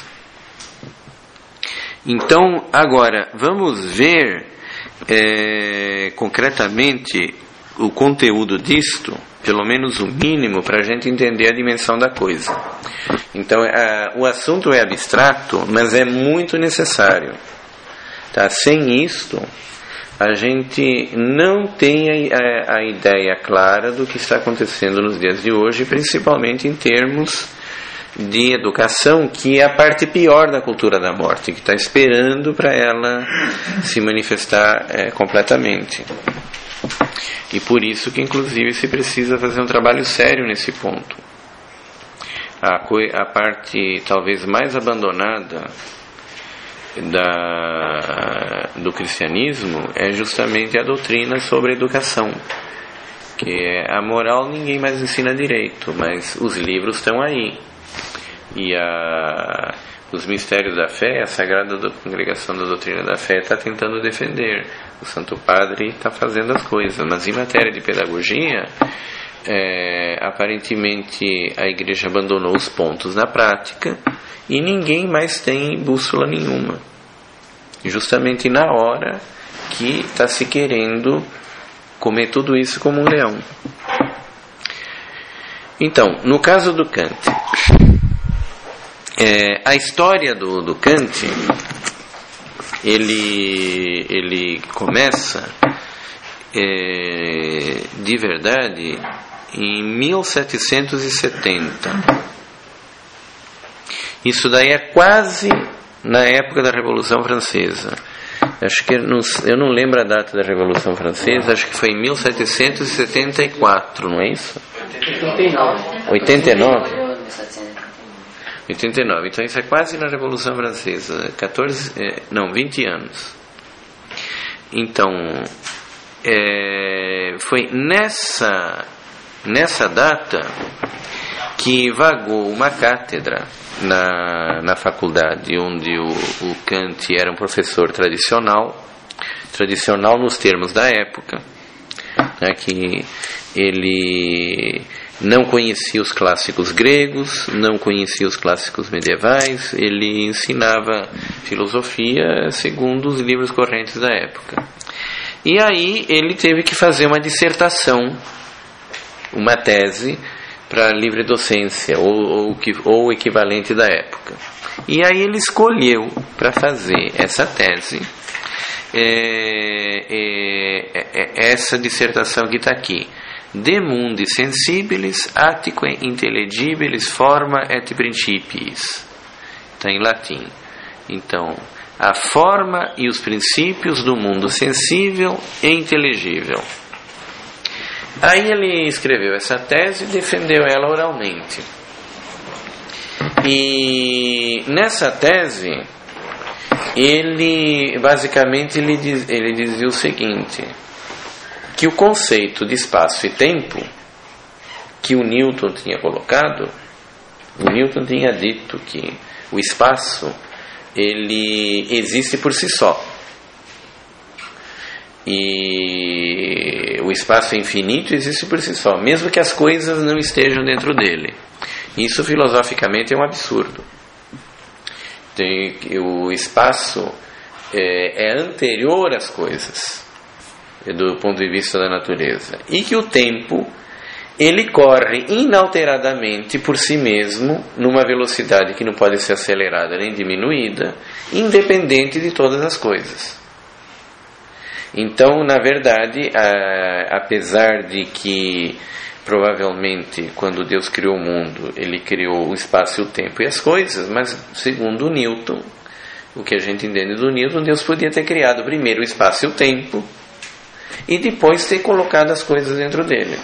Então, agora, vamos ver é, concretamente o conteúdo disto, pelo menos o mínimo, para a gente entender a dimensão da coisa. Então, a, o assunto é abstrato, mas é muito necessário. Tá? Sem isto, a gente não tem a, a ideia clara do que está acontecendo nos dias de hoje, principalmente em termos de educação, que é a parte pior da cultura da morte, que está esperando para ela se manifestar é, completamente. E por isso que, inclusive, se precisa fazer um trabalho sério nesse ponto. A, coi- a parte talvez mais abandonada da, do cristianismo é justamente a doutrina sobre a educação, que é a moral ninguém mais ensina direito, mas os livros estão aí. E a, os mistérios da fé, a Sagrada Congregação da Doutrina da Fé está tentando defender. O Santo Padre está fazendo as coisas. Mas em matéria de pedagogia, é, aparentemente a Igreja abandonou os pontos na prática e ninguém mais tem bússola nenhuma. Justamente na hora que está se querendo comer tudo isso como um leão. Então, no caso do Kant, É, a história do, do Kant, ele, ele começa é, de verdade em mil setecentos e setenta. Isso daí é quase na época da Revolução Francesa. Acho que não, eu não lembro a data da Revolução Francesa, acho que foi em mil setecentos e setenta e quatro, não é isso? oitenta e nove. oitenta e nove? oitenta e nove, então isso é quase na Revolução Francesa, quatorze, não, vinte anos. Então, é, foi nessa, nessa data que vagou uma cátedra na, na faculdade, onde o, o Kant era um professor tradicional, tradicional nos termos da época, né, que ele não conhecia os clássicos gregos, não conhecia os clássicos medievais, ele ensinava filosofia segundo os livros correntes da época. E aí ele teve que fazer uma dissertação, uma tese para livre docência, ou, ou, ou o equivalente da época. E aí ele escolheu para fazer essa tese, é, é, é, essa dissertação que está aqui. De mundi sensibilis atque intelligibilis forma et principiis. Está em latim. Então, a forma e os princípios do mundo sensível e inteligível. Aí ele escreveu essa tese e defendeu ela oralmente. E nessa tese, ele basicamente ele, diz, ele dizia o seguinte: que o conceito de espaço e tempo que o Newton tinha colocado, o Newton tinha dito que o espaço ele existe por si só, e o espaço infinito existe por si só, mesmo que as coisas não estejam dentro dele. Isso filosoficamente é um absurdo. Tem, o espaço é, é anterior às coisas do ponto de vista da natureza, e que o tempo ele corre inalteradamente por si mesmo, numa velocidade que não pode ser acelerada nem diminuída, independente de todas as coisas. Então, na verdade, a, apesar de que provavelmente quando Deus criou o mundo, ele criou o espaço e o tempo e as coisas, mas segundo Newton, o que a gente entende do Newton, Deus podia ter criado primeiro o espaço e o tempo e depois ter colocado as coisas dentro dele.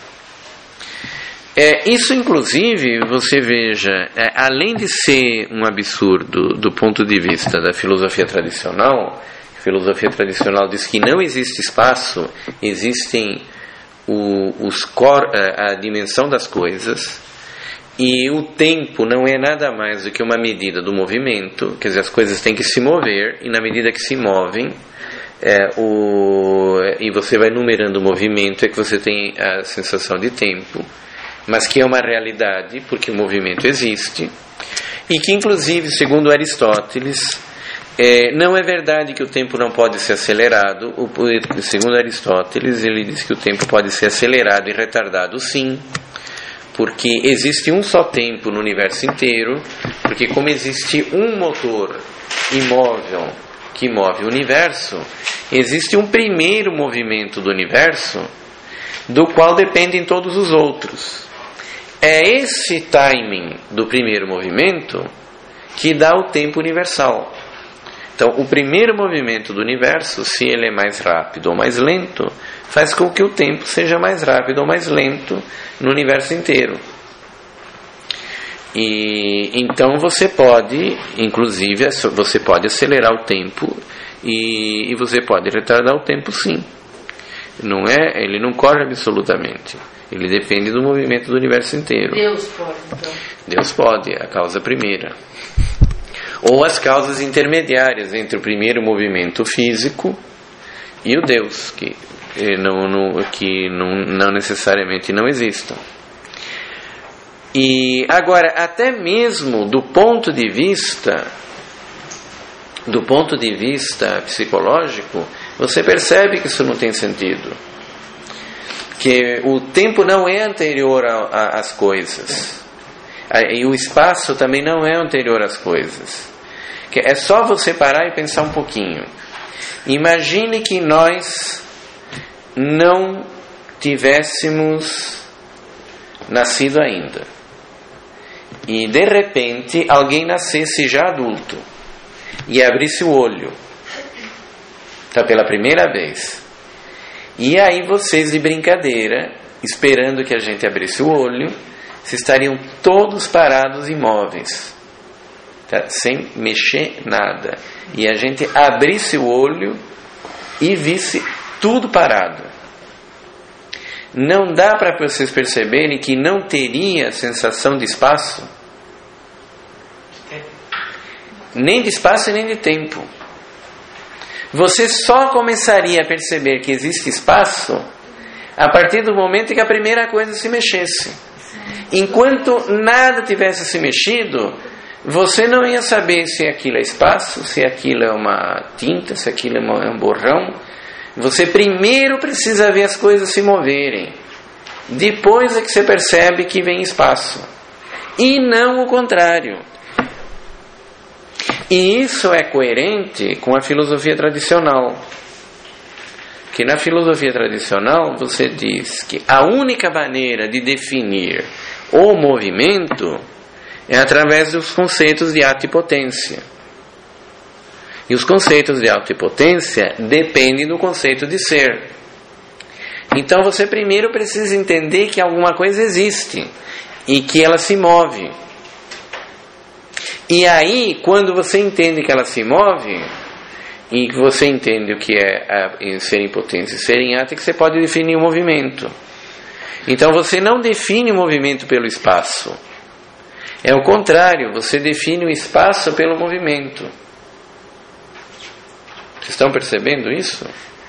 É, isso, inclusive, você veja, é, além de ser um absurdo do ponto de vista da filosofia tradicional, a filosofia tradicional diz que não existe espaço, existem o, os cor, a, a dimensão das coisas, e o tempo não é nada mais do que uma medida do movimento, quer dizer, as coisas têm que se mover, e na medida que se movem, é, o, e você vai numerando o movimento, é que você tem a sensação de tempo, mas que é uma realidade, porque o movimento existe, e que, inclusive, segundo Aristóteles, é, não é verdade que o tempo não pode ser acelerado. O, segundo Aristóteles, ele diz que o tempo pode ser acelerado e retardado, sim, porque existe um só tempo no universo inteiro, porque como existe um motor imóvel que move o universo, existe um primeiro movimento do universo, do qual dependem todos os outros. É esse timing do primeiro movimento que dá o tempo universal. Então, o primeiro movimento do universo, se ele é mais rápido ou mais lento, faz com que o tempo seja mais rápido ou mais lento no universo inteiro. E então você pode, inclusive, você pode acelerar o tempo e, e você pode retardar o tempo, sim. Não é, ele não corre absolutamente. Ele depende do movimento do universo inteiro. Deus pode, então. Deus pode, a causa primeira. Ou as causas intermediárias entre o primeiro movimento físico e o Deus, que não, não, que não, não necessariamente não existam. E agora, até mesmo do ponto de vista, do ponto de vista psicológico, você percebe que isso não tem sentido. Que o tempo não é anterior às coisas. E o espaço também não é anterior às coisas. Que é só você parar e pensar um pouquinho. Imagine que nós não tivéssemos nascido ainda. E de repente alguém nascesse já adulto e abrisse o olho. Tá, pela primeira vez. E aí vocês, de brincadeira, esperando que a gente abrisse o olho, vocês estariam todos parados imóveis, tá? Sem mexer nada. E a gente abrisse o olho e visse tudo parado. Não dá para vocês perceberem que não teria sensação de espaço? Nem de espaço e nem de tempo. Você só começaria a perceber que existe espaço a partir do momento em que a primeira coisa se mexesse. Enquanto nada tivesse se mexido, você não ia saber se aquilo é espaço, se aquilo é uma tinta, se aquilo é um borrão. Você primeiro precisa ver as coisas se moverem. Depois é que você percebe que vem espaço. E não o contrário. E isso é coerente com a filosofia tradicional. Que na filosofia tradicional você diz que a única maneira de definir o movimento é através dos conceitos de ato e potência. E os conceitos de ato e potência dependem do conceito de ser. Então você primeiro precisa entender que alguma coisa existe e que ela se move. E aí, quando você entende que ela se move, e que você entende o que é a, ser em potência e ser em ato, é que você pode definir o movimento. Então você não define o movimento pelo espaço. É o contrário, você define o espaço pelo movimento. Vocês estão percebendo isso?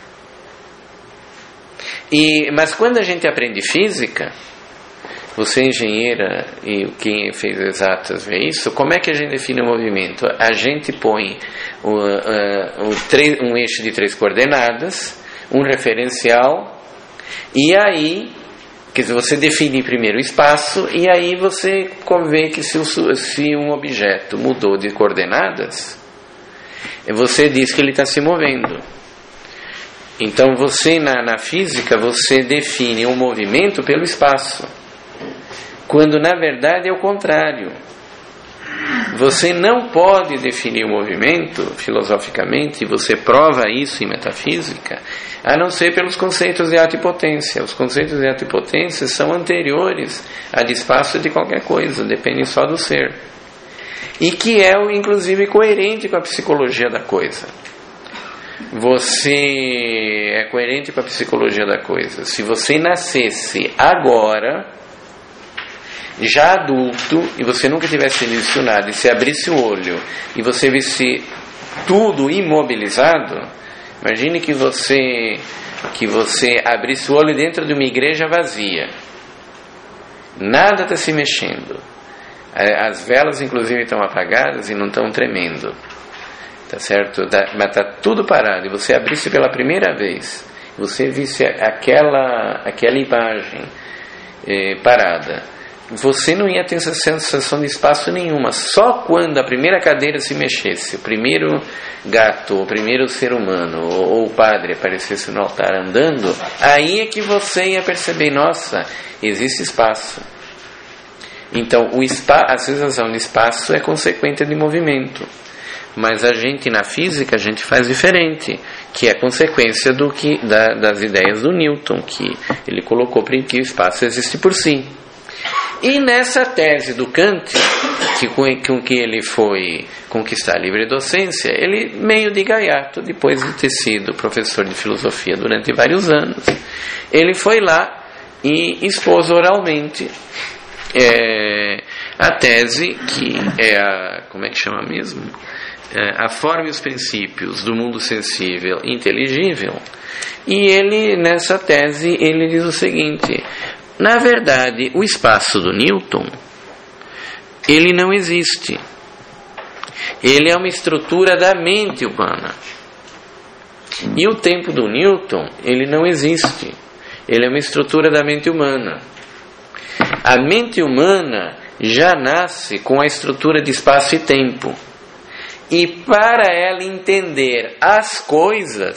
E, mas quando a gente aprende física, você é engenheira e quem fez exatas vê isso, como é que a gente define o movimento? A gente põe o, uh, o tre- um eixo de três coordenadas, um referencial, e aí Quer dizer, você define primeiro o espaço e aí você vê que se, o, se um objeto mudou de coordenadas, você diz que ele está se movendo. Então você na, na física você define o movimento pelo espaço, quando na verdade é o contrário. Você não pode definir o movimento filosoficamente, você prova isso em metafísica, a não ser pelos conceitos de ato e potência. Os conceitos de ato e potência são anteriores a de espaço de qualquer coisa, dependem só do ser. E que é, inclusive, coerente com a psicologia da coisa. Você é coerente com a psicologia da coisa. Se você nascesse agora, já adulto, e você nunca tivesse visto nada, e se abrisse o olho, e você visse tudo imobilizado, imagine que você, que você abrisse o olho dentro de uma igreja vazia. Nada está se mexendo. As velas, inclusive, estão apagadas e não estão tremendo. Tá certo? Mas está tudo parado. E você abrisse pela primeira vez, você visse aquela, aquela imagem eh, parada, você não ia ter essa sensação de espaço nenhuma. Só quando a primeira cadeira se mexesse, o primeiro gato, o primeiro ser humano, ou, ou o padre aparecesse no altar andando, aí é que você ia perceber, nossa, existe espaço. Então o spa, a sensação de espaço é consequência de movimento. Mas a gente na física a gente faz diferente, que é consequência do que, da, das ideias do Newton, que ele colocou para que o espaço existe por si. E nessa tese do Kant, que com, com que ele foi conquistar a livre docência, ele meio de gaiato, depois de ter sido professor de filosofia durante vários anos, ele foi lá e expôs oralmente é, a tese que é a, como é que chama mesmo? É, a forma e os princípios do mundo sensível e inteligível. E ele, nessa tese, ele diz o seguinte: na verdade, o espaço do Newton, ele não existe. Ele é uma estrutura da mente humana. E o tempo do Newton, ele não existe. Ele é uma estrutura da mente humana. A mente humana já nasce com a estrutura de espaço e tempo. E para ela entender as coisas,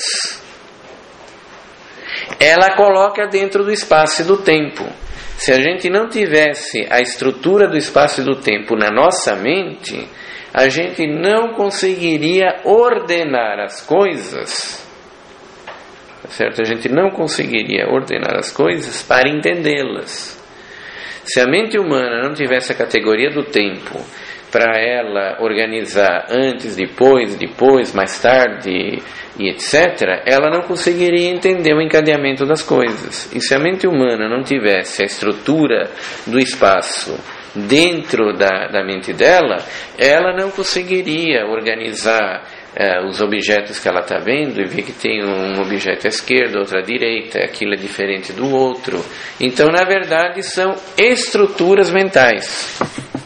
ela coloca dentro do espaço e do tempo. Se a gente não tivesse a estrutura do espaço e do tempo na nossa mente, a gente não conseguiria ordenar as coisas, certo? A gente não conseguiria ordenar as coisas para entendê-las. Se a mente humana não tivesse a categoria do tempo para ela organizar antes, depois, depois, mais tarde e etcétera, ela não conseguiria entender o encadeamento das coisas. E se a mente humana não tivesse a estrutura do espaço dentro da, da mente dela, ela não conseguiria organizar eh, os objetos que ela está vendo e ver que tem um objeto à esquerda, outro à direita, aquilo é diferente do outro. Então, na verdade, são estruturas mentais.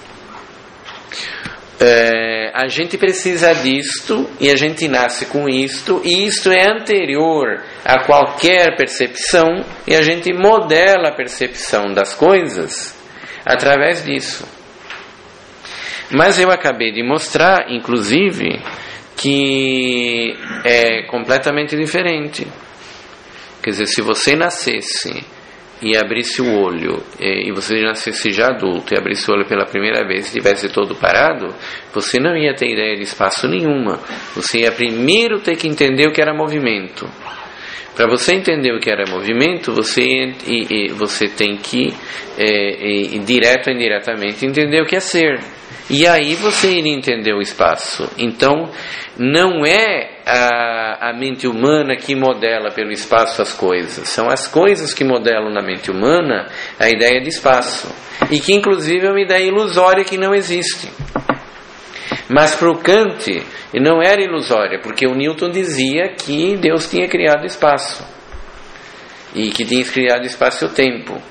É, a gente precisa disto e a gente nasce com isto, e isto é anterior a qualquer percepção, e a gente modela a percepção das coisas através disso. Mas eu acabei de mostrar, inclusive, que é completamente diferente. Quer dizer, se você nascesse e abrisse o olho, e você nascesse já adulto e abrisse o olho pela primeira vez e estivesse todo parado, você não ia ter ideia de espaço nenhuma. Você ia primeiro ter que entender o que era movimento. Para você entender o que era movimento, você, e, e, você tem que, é, e, direto ou indiretamente, entender o que é ser. E aí você iria entender o espaço. Então, não é a, a mente humana que modela pelo espaço as coisas. São as coisas que modelam na mente humana a ideia de espaço. E que, inclusive, é uma ideia ilusória que não existe. Mas para o Kant, não era ilusória, porque o Newton dizia que Deus tinha criado espaço. E que tinha criado espaço e o tempo.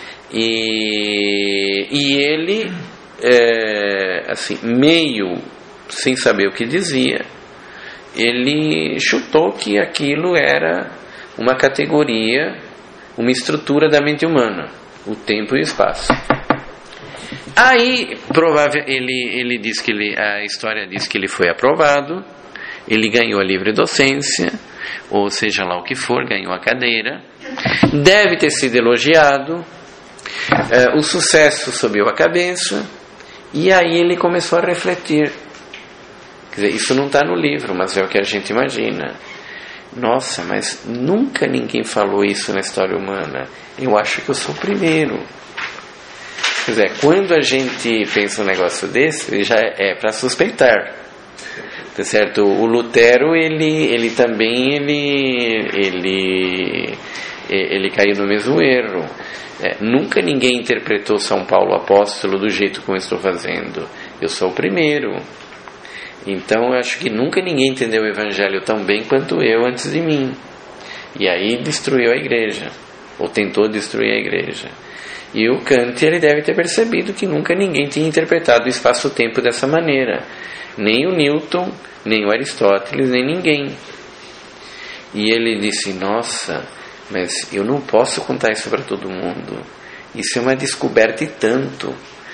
E, e ele... É, assim, meio sem saber o que dizia, ele chutou que aquilo era uma categoria, uma estrutura da mente humana. o tempo e o espaço. Aí, provável, ele, ele diz que ele, a história diz que ele foi aprovado, ele ganhou a livre docência, ou seja lá o que for, ganhou a cadeira, deve ter sido elogiado, é, o sucesso subiu a cabeça, e aí ele começou a refletir. Quer dizer, isso não está no livro, mas é o que a gente imagina. Nossa, mas nunca ninguém falou isso na história humana. Eu acho que eu sou o primeiro. Quer dizer, quando a gente pensa um negócio desse, já é para suspeitar. Tá certo? O Lutero, ele, ele também ele, ele, ele caiu no mesmo erro. É, nunca ninguém interpretou São Paulo apóstolo do jeito como eu estou fazendo. Eu sou o primeiro. Então eu acho que nunca ninguém entendeu o Evangelho tão bem quanto eu antes de mim. E aí destruiu a igreja, ou tentou destruir a igreja. E o Kant, ele deve ter percebido que nunca ninguém tinha interpretado o espaço-tempo dessa maneira. Nem o Newton, nem o Aristóteles, nem ninguém. E ele disse, nossa, mas eu não posso contar isso para todo mundo. Isso é uma descoberta e tanto.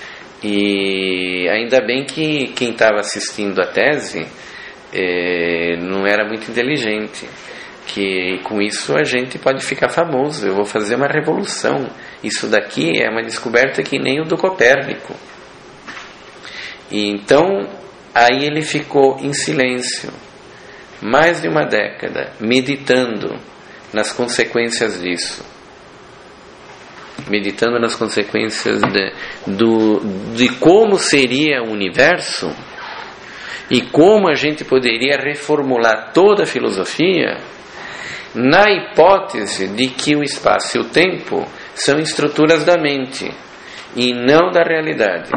E ainda bem que quem estava assistindo a tese é, não era muito inteligente, que com isso a gente pode ficar famoso, eu vou fazer uma revolução, isso daqui é uma descoberta que nem o do Copérnico. E então aí ele ficou em silêncio mais de uma década, meditando nas consequências disso, meditando nas consequências de, do, de como seria o universo e como a gente poderia reformular toda a filosofia na hipótese de que o espaço e o tempo são estruturas da mente e não da realidade.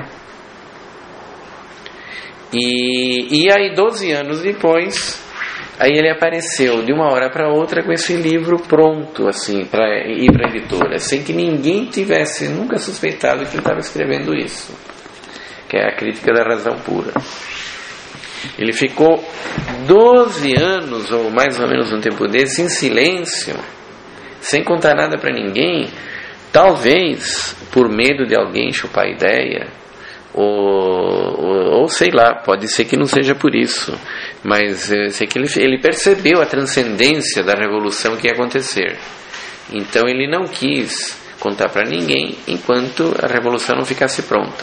E, e aí, doze anos depois, aí ele apareceu de uma hora para outra com esse livro pronto, assim, para ir para a editora, sem que ninguém tivesse nunca suspeitado que ele estava escrevendo isso, que é a Crítica da Razão Pura. Ele ficou doze anos, ou mais ou menos um tempo desse, em silêncio, sem contar nada para ninguém, talvez por medo de alguém chupar a ideia, ou, ou, ou sei lá, pode ser que não seja por isso, mas eu sei que ele, ele percebeu a transcendência da revolução que ia acontecer. Então ele não quis contar para ninguém enquanto a revolução não ficasse pronta.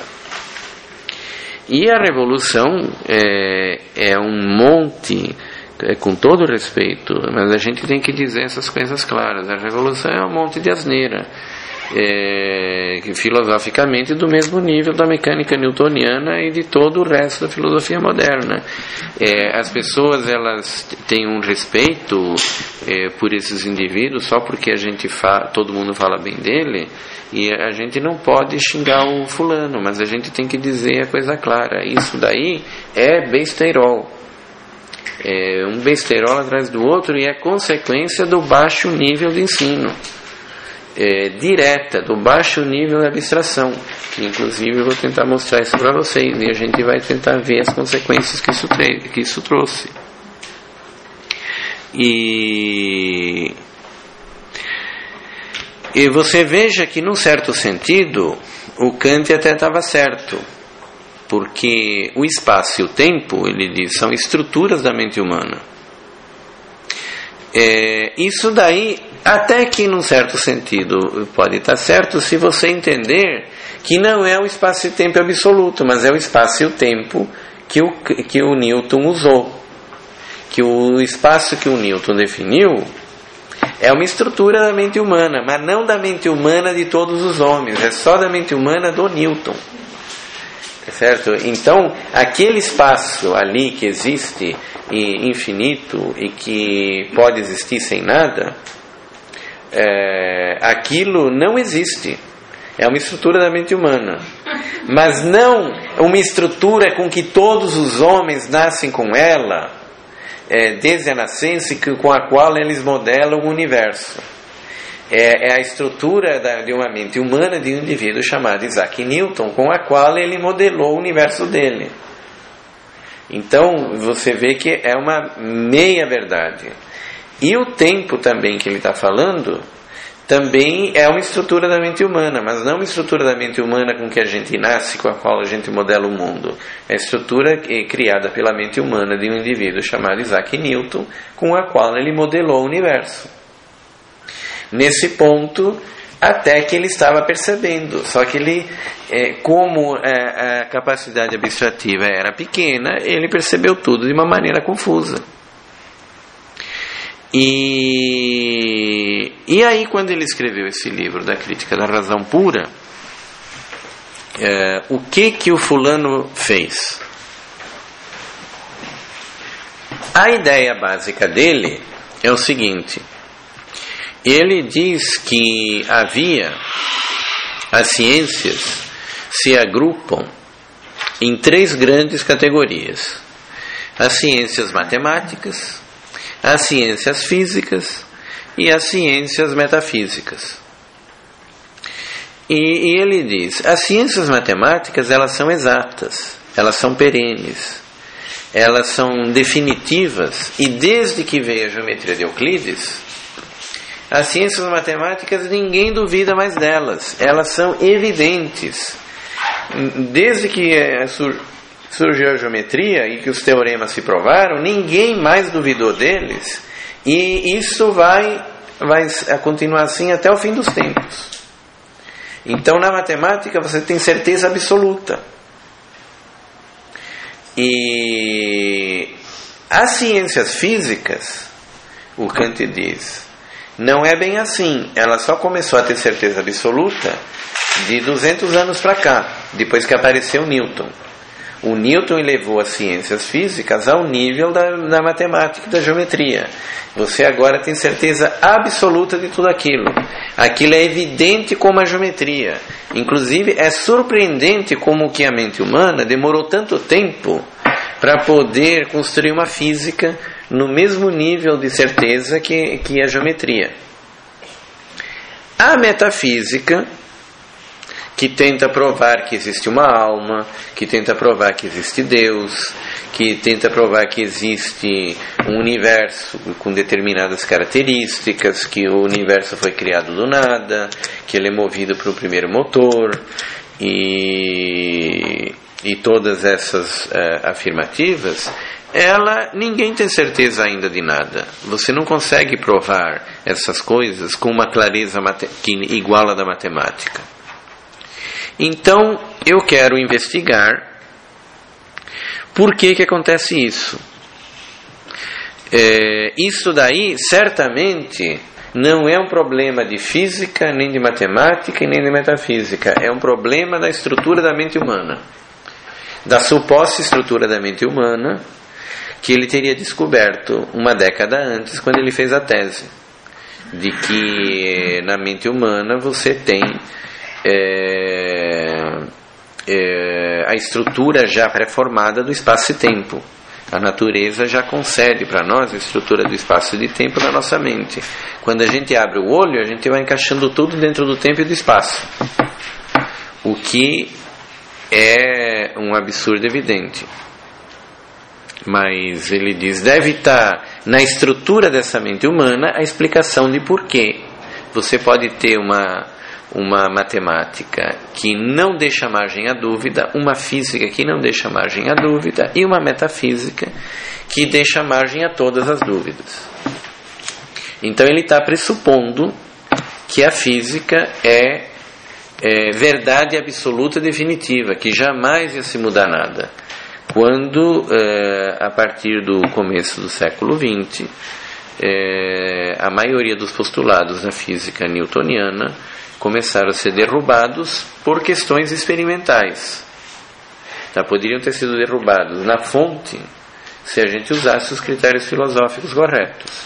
E a revolução é, é um monte, é, com todo respeito, mas a gente tem que dizer essas coisas claras. A revolução é um monte de asneira, é, filosoficamente do mesmo nível da mecânica newtoniana e de todo o resto da filosofia moderna. É, as pessoas, elas têm um respeito é, por esses indivíduos só porque a gente fa- todo mundo fala bem dele, e a gente não pode xingar o fulano, mas a gente tem que dizer a coisa clara. Isso daí é besteirol, é um besteirol atrás do outro, e é consequência do baixo nível de ensino, é, direta, do baixo nível de abstração, que inclusive eu vou tentar mostrar isso para vocês, e a gente vai tentar ver as consequências que isso, tre- que isso trouxe. E... E você veja que, num certo sentido, o Kant até estava certo, porque o espaço e o tempo, ele diz, são estruturas da mente humana. É, isso daí, até que, num certo sentido, pode estar certo se você entender que não é o espaço e tempo absoluto, mas é o espaço e o tempo que o, que o Newton usou. Que o espaço que o Newton definiu é uma estrutura da mente humana, mas não da mente humana de todos os homens, é só da mente humana do Newton. Tá certo? Então, aquele espaço ali que existe, infinito, e que pode existir sem nada, é, aquilo não existe. É uma estrutura da mente humana, mas não uma estrutura com que todos os homens nascem com ela, É, desde a nascença, com a qual eles modelam o universo. É, é a estrutura da, de uma mente humana de um indivíduo chamado Isaac Newton, com a qual ele modelou o universo dele. Então você vê que é uma meia verdade. E o tempo também que ele está falando também é uma estrutura da mente humana, mas não uma estrutura da mente humana com que a gente nasce, com a qual a gente modela o mundo. É a estrutura criada pela mente humana de um indivíduo chamado Isaac Newton, com a qual ele modelou o universo. Nesse ponto, até que ele estava percebendo, só que ele, é, como a, a capacidade abstrativa era pequena, ele percebeu tudo de uma maneira confusa. E, e aí, quando ele escreveu esse livro da Crítica da Razão Pura, é, o que que o fulano fez? A ideia básica dele é o seguinte: ele diz que havia, as ciências se agrupam em três grandes categorias: as ciências matemáticas, as ciências físicas e as ciências metafísicas. E, e ele diz, as ciências matemáticas, elas são exatas, elas são perenes, elas são definitivas, e desde que veio a geometria de Euclides, as ciências matemáticas, ninguém duvida mais delas, elas são evidentes. Desde que surgiu a geometria e que os teoremas se provaram, ninguém mais duvidou deles, e isso vai, vai continuar assim até o fim dos tempos. Então, na matemática, você tem certeza absoluta. E as ciências físicas, o Kant diz, não é bem assim. Ela só começou a ter certeza absoluta de duzentos anos para cá, depois que apareceu Newton. O Newton elevou as ciências físicas ao nível da, da matemática e da geometria. Você agora tem certeza absoluta de tudo aquilo. Aquilo é evidente como a geometria. Inclusive, é surpreendente como que a mente humana demorou tanto tempo para poder construir uma física no mesmo nível de certeza que, que a geometria. A metafísica, que tenta provar que existe uma alma, que tenta provar que existe Deus, que tenta provar que existe um universo com determinadas características, que o universo foi criado do nada, que ele é movido por um primeiro motor, e, e todas essas uh, afirmativas, ela, ninguém tem certeza ainda de nada. Você não consegue provar essas coisas com uma clareza mate- que igual à da matemática. Então, eu quero investigar por que que acontece isso. É, isso daí, certamente, não é um problema de física, nem de matemática e nem de metafísica. É um problema da estrutura da mente humana. Da suposta estrutura da mente humana, que ele teria descoberto uma década antes, quando ele fez a tese. De que na mente humana você tem... É, é, a estrutura já pré-formada do espaço e tempo. A natureza já concede para nós a estrutura do espaço e de tempo na nossa mente. Quando a gente abre o olho, a gente vai encaixando tudo dentro do tempo e do espaço, o que é um absurdo evidente. Mas ele diz, deve estar na estrutura dessa mente humana a explicação de por que você pode ter uma uma matemática que não deixa margem à dúvida, uma física que não deixa margem à dúvida e uma metafísica que deixa margem a todas as dúvidas. Então ele está pressupondo que a física é, é verdade absoluta definitiva, que jamais ia se mudar nada. Quando, é, a partir do começo do século vinte, é, a maioria dos postulados da física newtoniana começaram a ser derrubados por questões experimentais. Já poderiam ter sido derrubados na fonte se a gente usasse os critérios filosóficos corretos.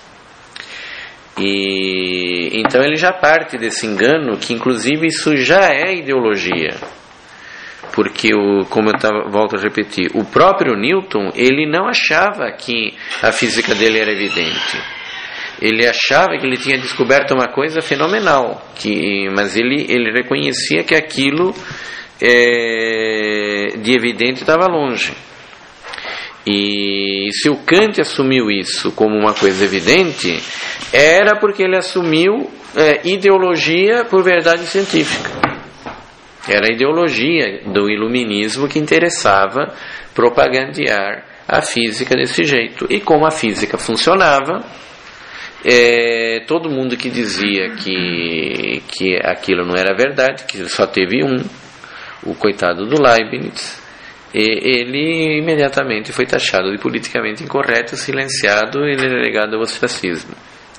E então ele já parte desse engano que, inclusive, isso já é ideologia. Porque, o, como eu tava, volto a repetir, o próprio Newton, ele não achava que a física dele era evidente. Ele achava que ele tinha descoberto uma coisa fenomenal, que, mas ele, ele reconhecia que aquilo é, de evidente estava longe. E se o Kant assumiu isso como uma coisa evidente, era porque ele assumiu é, ideologia por verdade científica. Era a ideologia do iluminismo que interessava propagandear a física desse jeito. E como a física funcionava, é, todo mundo que dizia que, que aquilo não era verdade, que só teve um, o coitado do Leibniz, ele imediatamente foi taxado de politicamente incorreto, silenciado e relegado ao ostracismo.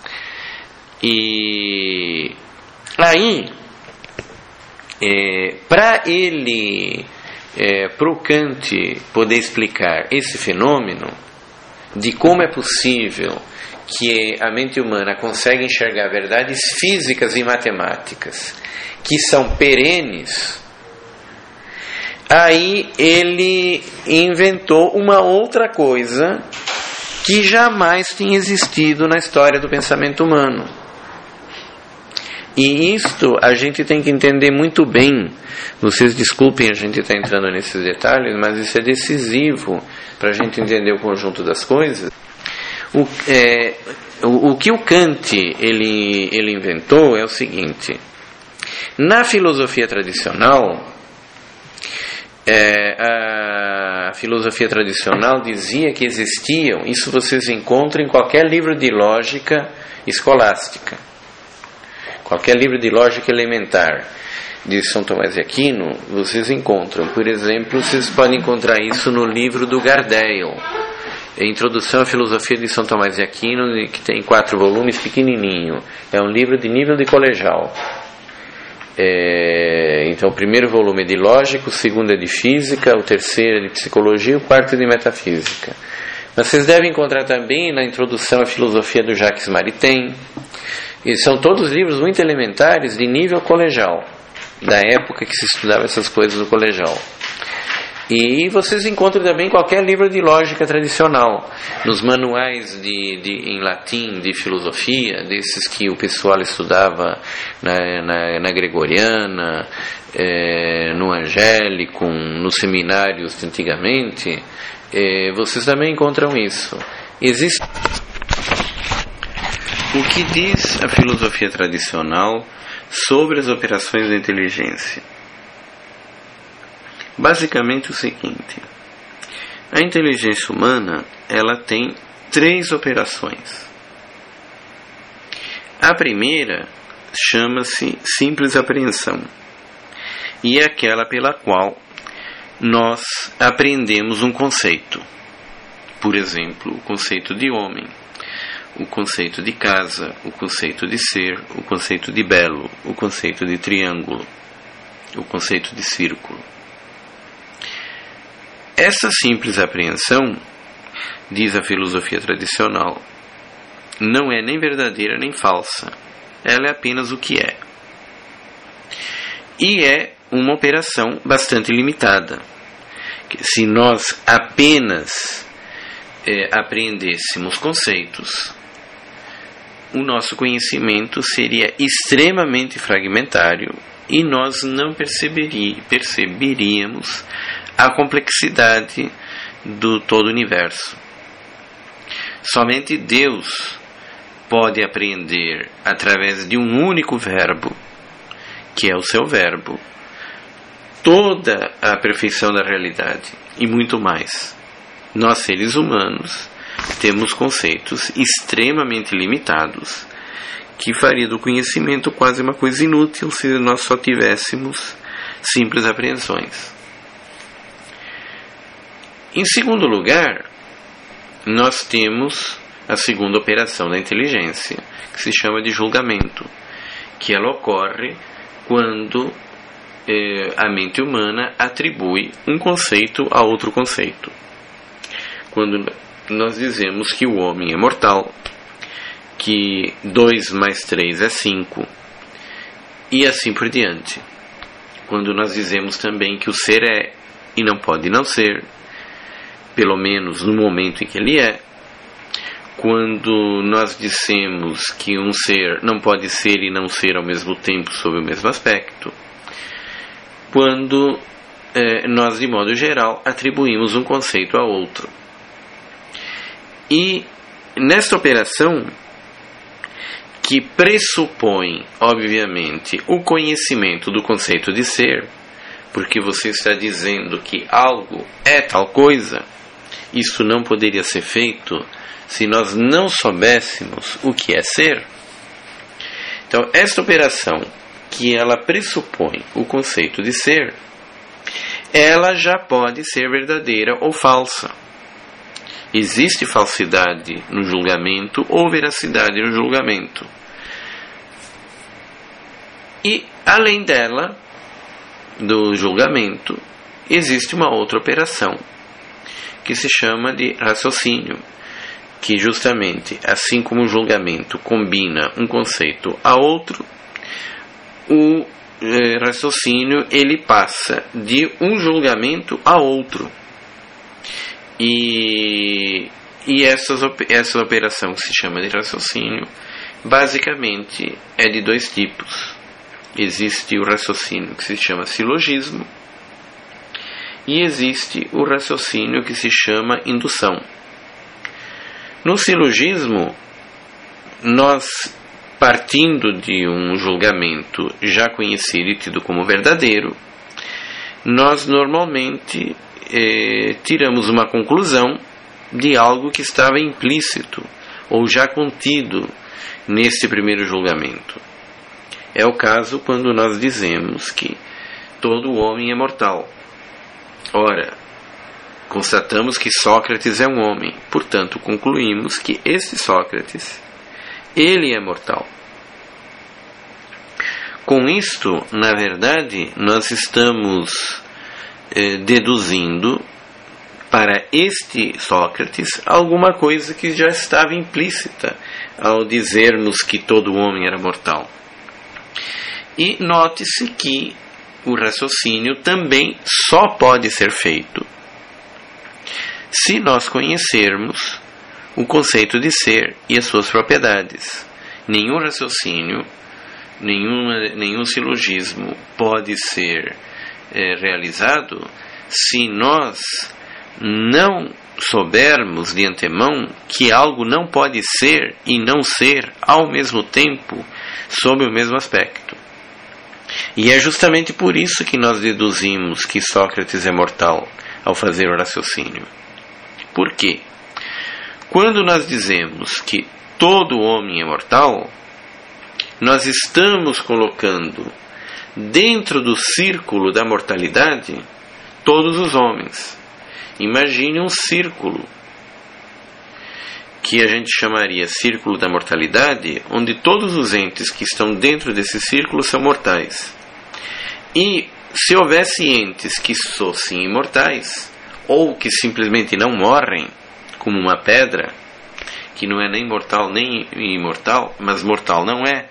E aí, é, para ele, é, para o Kant poder explicar esse fenômeno de como é possível que a mente humana consegue enxergar verdades físicas e matemáticas que são perenes, aí ele inventou uma outra coisa que jamais tinha existido na história do pensamento humano. E isto a gente tem que entender muito bem. Vocês desculpem a gente estar entrando nesses detalhes, mas isso é decisivo para a gente entender o conjunto das coisas. O, é, o, o que o Kant ele, ele inventou é o seguinte: na filosofia tradicional, É, a filosofia tradicional dizia que existiam, isso vocês encontram em qualquer livro de lógica escolástica, qualquer livro de lógica elementar de São Tomás de Aquino, vocês encontram. Por exemplo, vocês podem encontrar isso no livro do Gardel, a Introdução à Filosofia de São Tomás de Aquino, que tem quatro volumes, pequenininho. É um livro de nível de colegial. É, então o primeiro volume é de lógica, o segundo é de física, o terceiro é de psicologia, o quarto é de metafísica. Mas vocês devem encontrar também na Introdução à Filosofia do Jacques Maritain. E são todos livros muito elementares de nível colegial, da época que se estudava essas coisas no colegial. E vocês encontram também qualquer livro de lógica tradicional, nos manuais de, de, em latim de filosofia, desses que o pessoal estudava na, na, na Gregoriana, é, no Angélico, nos seminários de antigamente, é, vocês também encontram isso. Existe... O que diz a filosofia tradicional sobre as operações da inteligência? Basicamente o seguinte: a inteligência humana, ela tem três operações. A primeira chama-se simples apreensão, e é aquela pela qual nós apreendemos um conceito. Por exemplo, o conceito de homem, o conceito de casa, o conceito de ser, o conceito de belo, o conceito de triângulo, o conceito de círculo. Essa simples apreensão, diz a filosofia tradicional, não é nem verdadeira nem falsa. Ela é apenas o que é. E é uma operação bastante limitada. Se nós apenas é, apreendêssemos conceitos, o nosso conhecimento seria extremamente fragmentário e nós não perceberi, perceberíamos a complexidade do todo o universo. Somente Deus pode apreender através de um único verbo, que é o seu verbo, toda a perfeição da realidade e muito mais. Nós, seres humanos, temos conceitos extremamente limitados que faria do conhecimento quase uma coisa inútil se nós só tivéssemos simples apreensões. Em segundo lugar, nós temos a segunda operação da inteligência, que se chama de julgamento, que ela ocorre quando eh, a mente humana atribui um conceito a outro conceito. Quando nós dizemos que o homem é mortal, que dois mais três é cinco, e assim por diante. Quando nós dizemos também que o ser é e não pode não ser, pelo menos no momento em que ele é. Quando nós dissemos que um ser não pode ser e não ser ao mesmo tempo sob o mesmo aspecto. Quando eh, nós, de modo geral, atribuímos um conceito a outro. E nesta operação, que pressupõe, obviamente, o conhecimento do conceito de ser, porque você está dizendo que algo é tal coisa, isso não poderia ser feito se nós não soubéssemos o que é ser. Então, esta operação, que ela pressupõe o conceito de ser, ela já pode ser verdadeira ou falsa. Existe falsidade no julgamento ou veracidade no julgamento. E, além dela, do julgamento, existe uma outra operação, que se chama de raciocínio, que justamente, assim como o julgamento combina um conceito a outro, o eh, raciocínio ele passa de um julgamento a outro. E, e essas, essa operação que se chama de raciocínio, basicamente é de dois tipos. Existe o raciocínio que se chama silogismo e existe o raciocínio que se chama indução. No silogismo, nós, partindo de um julgamento já conhecido e tido como verdadeiro, nós normalmente eh, tiramos uma conclusão de algo que estava implícito ou já contido neste primeiro julgamento. É o caso quando nós dizemos que todo homem é mortal. Ora, constatamos que Sócrates é um homem, portanto concluímos que este Sócrates, ele é mortal. Com isto, na verdade, nós estamos eh, deduzindo para este Sócrates alguma coisa que já estava implícita ao dizermos que todo homem era mortal. E note-se que o raciocínio também só pode ser feito se nós conhecermos o conceito de ser e as suas propriedades. Nenhum raciocínio, nenhuma, nenhum silogismo pode ser é, realizado se nós não soubermos de antemão que algo não pode ser e não ser ao mesmo tempo sob o mesmo aspecto. E é justamente por isso que nós deduzimos que Sócrates é mortal ao fazer o raciocínio. Por quê? Quando nós dizemos que todo homem é mortal, nós estamos colocando dentro do círculo da mortalidade todos os homens. Imagine um círculo que a gente chamaria círculo da mortalidade, onde todos os entes que estão dentro desse círculo são mortais. E se houvesse entes que fossem imortais, ou que simplesmente não morrem, como uma pedra, que não é nem mortal nem imortal, mas mortal não é,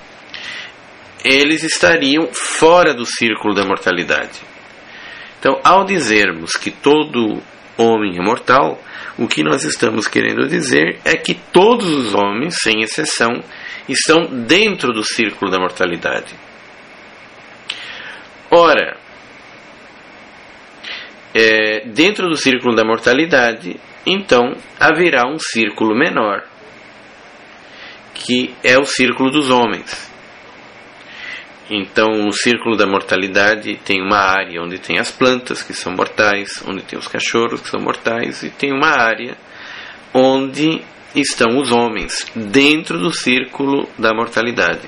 eles estariam fora do círculo da mortalidade. Então, ao dizermos que todo homem é mortal, o que nós estamos querendo dizer é que todos os homens, sem exceção, estão dentro do círculo da mortalidade. Ora, é, dentro do círculo da mortalidade, então haverá um círculo menor, que é o círculo dos homens. Então, no círculo da mortalidade tem uma área onde tem as plantas, que são mortais, onde tem os cachorros, que são mortais, e tem uma área onde estão os homens, dentro do círculo da mortalidade.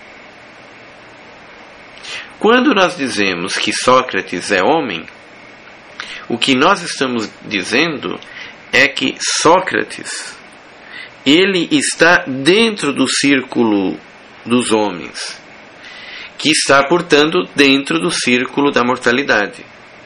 Quando nós dizemos que Sócrates é homem, o que nós estamos dizendo é que Sócrates, ele está dentro do círculo dos homens, que está, portanto, dentro do círculo da mortalidade.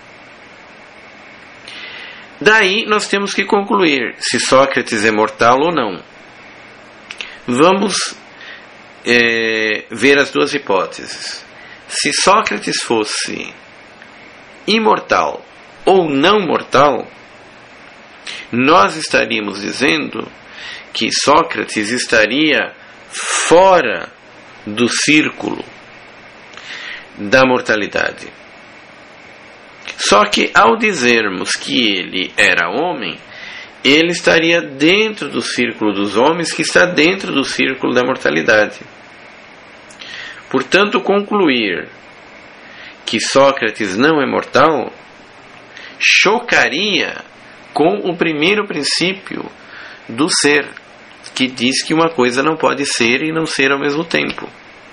Daí nós temos que concluir se Sócrates é mortal ou não. Vamos é, ver as duas hipóteses. Se Sócrates fosse imortal ou não mortal, nós estaríamos dizendo que Sócrates estaria fora do círculo da mortalidade. Só que ao dizermos que ele era homem, ele estaria dentro do círculo dos homens, que está dentro do círculo da mortalidade. Portanto, concluir que Sócrates não é mortal chocaria com o primeiro princípio do ser, que diz que uma coisa não pode ser e não ser ao mesmo tempo.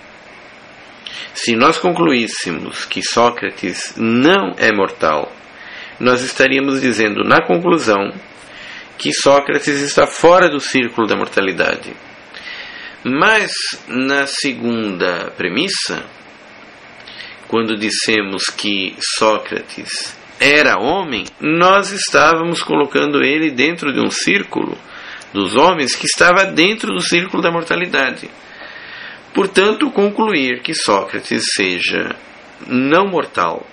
Se nós concluíssemos que Sócrates não é mortal, nós estaríamos dizendo na conclusão que Sócrates está fora do círculo da mortalidade. Mas na segunda premissa, quando dissemos que Sócrates era homem, nós estávamos colocando ele dentro de um círculo dos homens que estava dentro do círculo da mortalidade. Portanto, concluir que Sócrates seja não mortal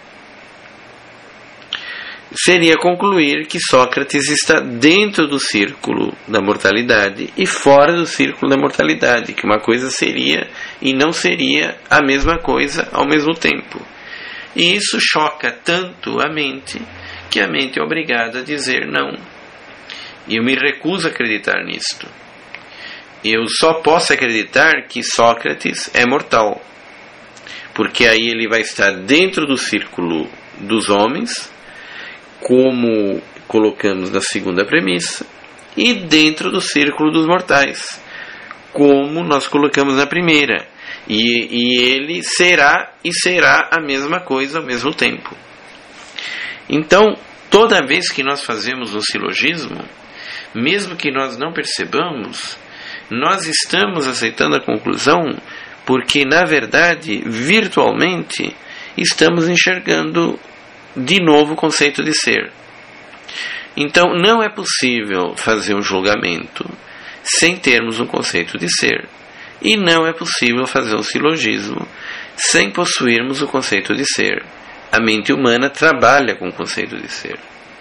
seria concluir que Sócrates está dentro do círculo da mortalidade e fora do círculo da mortalidade, que uma coisa seria e não seria a mesma coisa ao mesmo tempo. E isso choca tanto a mente que a mente é obrigada a dizer não. E eu me recuso a acreditar nisto. Eu só posso acreditar que Sócrates é mortal, porque aí ele vai estar dentro do círculo dos homens, como colocamos na segunda premissa, e dentro do círculo dos mortais, como nós colocamos na primeira. E, e ele será e será a mesma coisa ao mesmo tempo. Então, toda vez que nós fazemos um silogismo, mesmo que nós não percebamos, nós estamos aceitando a conclusão porque, na verdade, virtualmente, estamos enxergando de novo o conceito de ser. Então, não é possível fazer um julgamento sem termos um conceito de ser. E não é possível fazer um silogismo sem possuirmos o conceito de ser. A mente humana trabalha com o conceito de ser.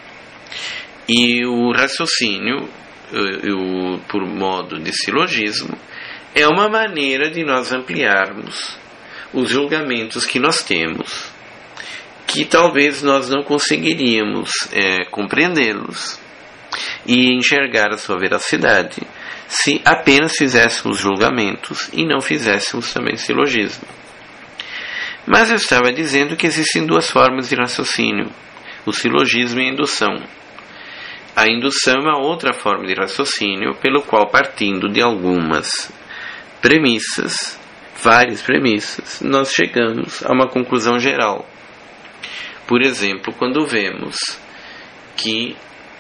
E o raciocínio, eu, por modo de silogismo, é uma maneira de nós ampliarmos os julgamentos que nós temos, que talvez nós não conseguiríamos é, compreendê-los e enxergar a sua veracidade se apenas fizéssemos julgamentos e não fizéssemos também silogismo. Mas eu estava dizendo que existem duas formas de raciocínio, o silogismo e a indução. A indução é uma outra forma de raciocínio, pelo qual, partindo de algumas premissas, várias premissas, nós chegamos a uma conclusão geral. Por exemplo, quando vemos que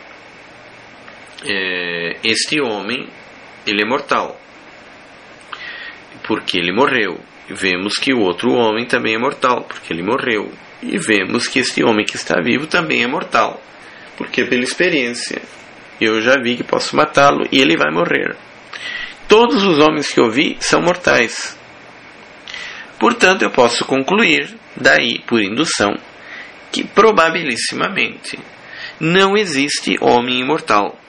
é, este homem, ele é mortal, porque ele morreu. Vemos que o outro homem também é mortal, porque ele morreu. E vemos que este homem que está vivo também é mortal, porque pela experiência eu já vi que posso matá-lo e ele vai morrer. Todos os homens que eu vi são mortais. Portanto, eu posso concluir, daí por indução, que probabilissimamente não existe homem imortal.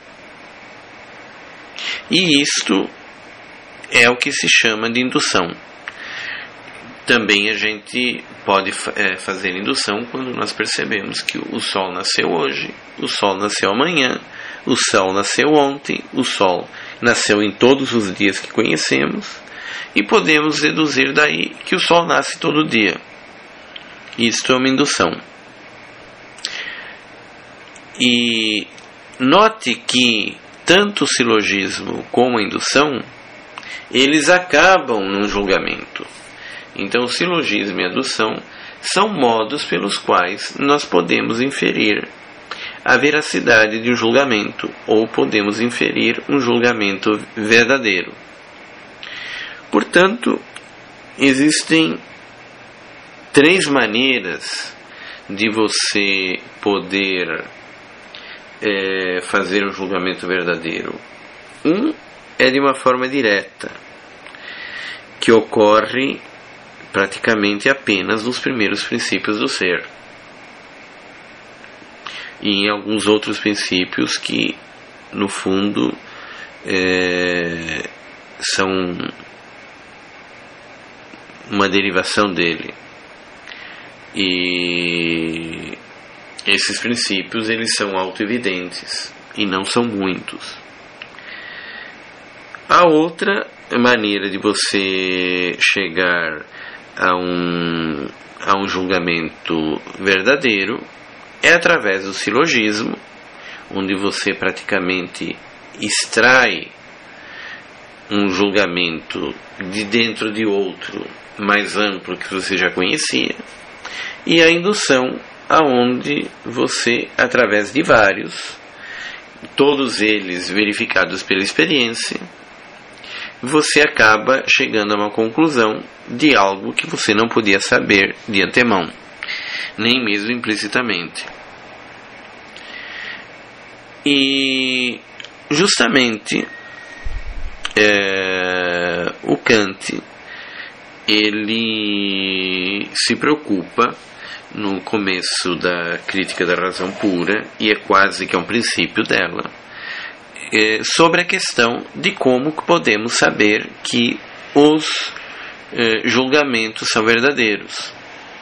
E isto é o que se chama de indução. Também a gente pode é, fazer indução quando nós percebemos que o Sol nasceu hoje, o Sol nasceu amanhã, o Sol nasceu ontem, o Sol nasceu em todos os dias que conhecemos, e podemos deduzir daí que o Sol nasce todo dia. Isto é uma indução. E note que tanto o silogismo como a indução, eles acabam num julgamento. Então, o silogismo e a indução são modos pelos quais nós podemos inferir a veracidade de um julgamento, ou podemos inferir um julgamento verdadeiro. Portanto, existem três maneiras de você poder é, fazer um julgamento verdadeiro. Um é de uma forma direta, que ocorre praticamente apenas nos primeiros princípios do ser, e em alguns outros princípios que, no fundo, é, são uma derivação dele. E esses princípios, eles são autoevidentes, e não são muitos. A outra maneira de você chegar a um, a um julgamento verdadeiro é através do silogismo, onde você praticamente extrai um julgamento de dentro de outro mais amplo que você já conhecia, e a indução, aonde você, através de vários, todos eles verificados pela experiência, você acaba chegando a uma conclusão de algo que você não podia saber de antemão, nem mesmo implicitamente. E justamente é, o Kant, ele se preocupa no começo da crítica da razão pura, e é quase que é um princípio dela, é, sobre a questão de como podemos saber que os é, julgamentos são verdadeiros.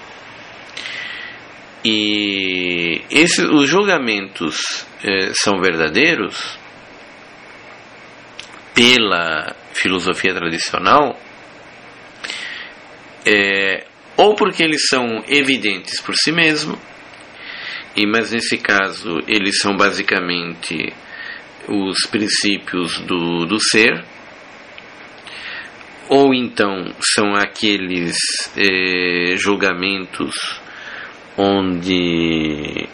E esse, os julgamentos é, são verdadeiros pela filosofia tradicional, é, ou porque eles são evidentes por si mesmos, e, mas nesse caso eles são basicamente os princípios do, do ser, ou então são aqueles é, julgamentos onde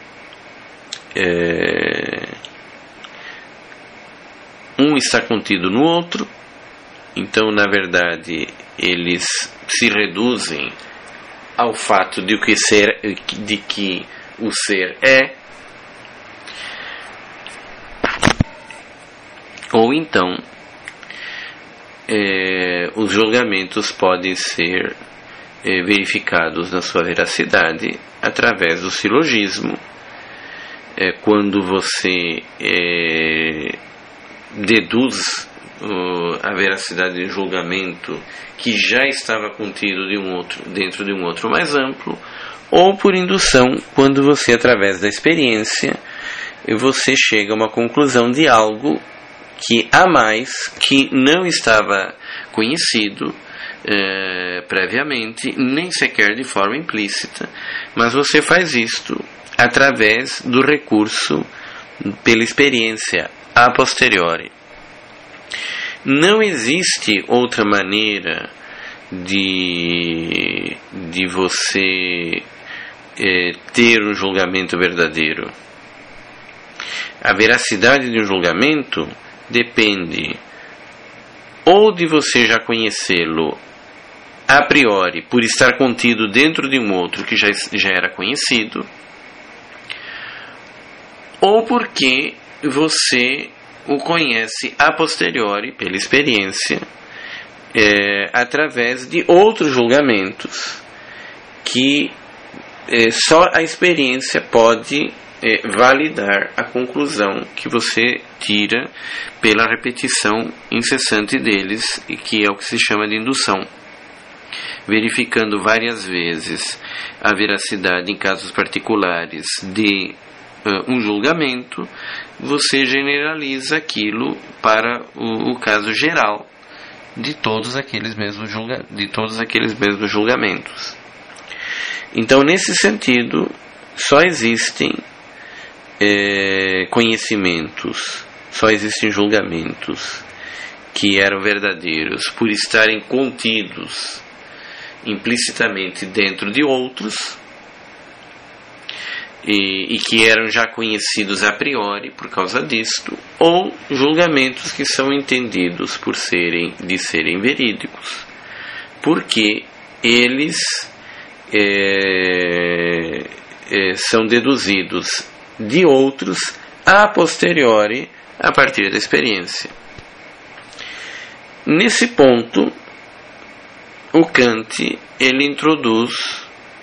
é, um está contido no outro, então na verdade eles se reduzem ao fato de, o que, ser, de que o ser é, ou então é, os julgamentos podem ser é, verificados na sua veracidade através do silogismo, é, quando você é, deduz uh, a veracidade de um julgamento que já estava contido de um outro, dentro de um outro mais amplo, ou por indução, quando você, através da experiência, você chega a uma conclusão de algo que há mais, que não estava conhecido eh, previamente, nem sequer de forma implícita, mas você faz isto através do recurso pela experiência a posteriori. Não existe outra maneira de, de você é, ter um julgamento verdadeiro. A veracidade de um julgamento depende ou de você já conhecê-lo a priori, por estar contido dentro de um outro que já, já era conhecido, ou porque você o conhece a posteriori, pela experiência, é, através de outros julgamentos que é, só a experiência pode é, validar a conclusão que você tira pela repetição incessante deles, e que é o que se chama de indução. Verificando várias vezes a veracidade em casos particulares de uh, um julgamento, você generaliza aquilo para o, o caso geral de todos aqueles mesmos julga, de todos aqueles mesmos julgamentos. Então, nesse sentido, só existem é, conhecimentos, só existem julgamentos que eram verdadeiros por estarem contidos implicitamente dentro de outros, e, e que eram já conhecidos a priori por causa disto, ou julgamentos que são entendidos por serem, de serem verídicos, porque eles é, é, são deduzidos de outros a posteriori, a partir da experiência. Nesse ponto, o Kant, ele introduz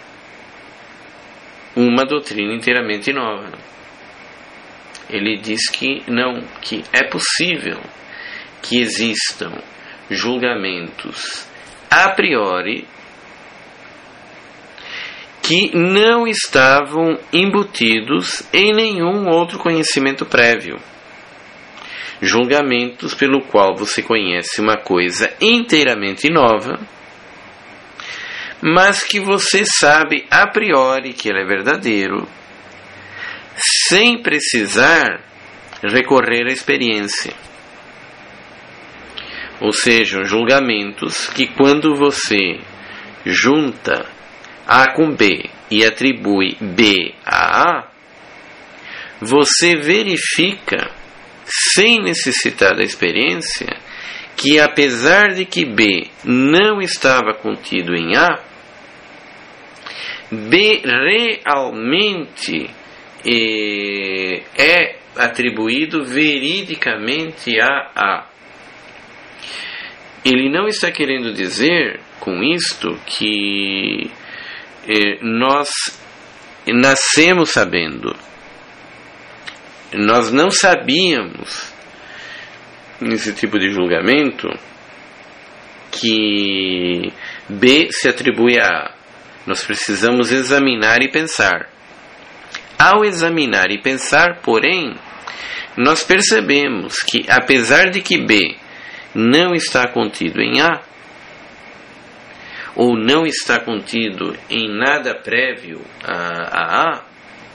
uma doutrina inteiramente nova. Ele diz que não, que é possível que existam julgamentos a priori que não estavam embutidos em nenhum outro conhecimento prévio. Julgamentos pelo qual você conhece uma coisa inteiramente nova, mas que você sabe a priori que ela é verdadeiro, sem precisar recorrer à experiência. Ou sejam, julgamentos que quando você junta A com B e atribui B a A, você verifica, sem necessitar da experiência, que apesar de que B não estava contido em A, B realmente é, é atribuído veridicamente a A. Ele não está querendo dizer com isto que eh, nós nascemos sabendo. Nós não sabíamos, nesse tipo de julgamento, que B se atribui a A. Nós precisamos examinar e pensar. Ao examinar e pensar, porém, nós percebemos que, apesar de que B não está contido em A, ou não está contido em nada prévio a, a A,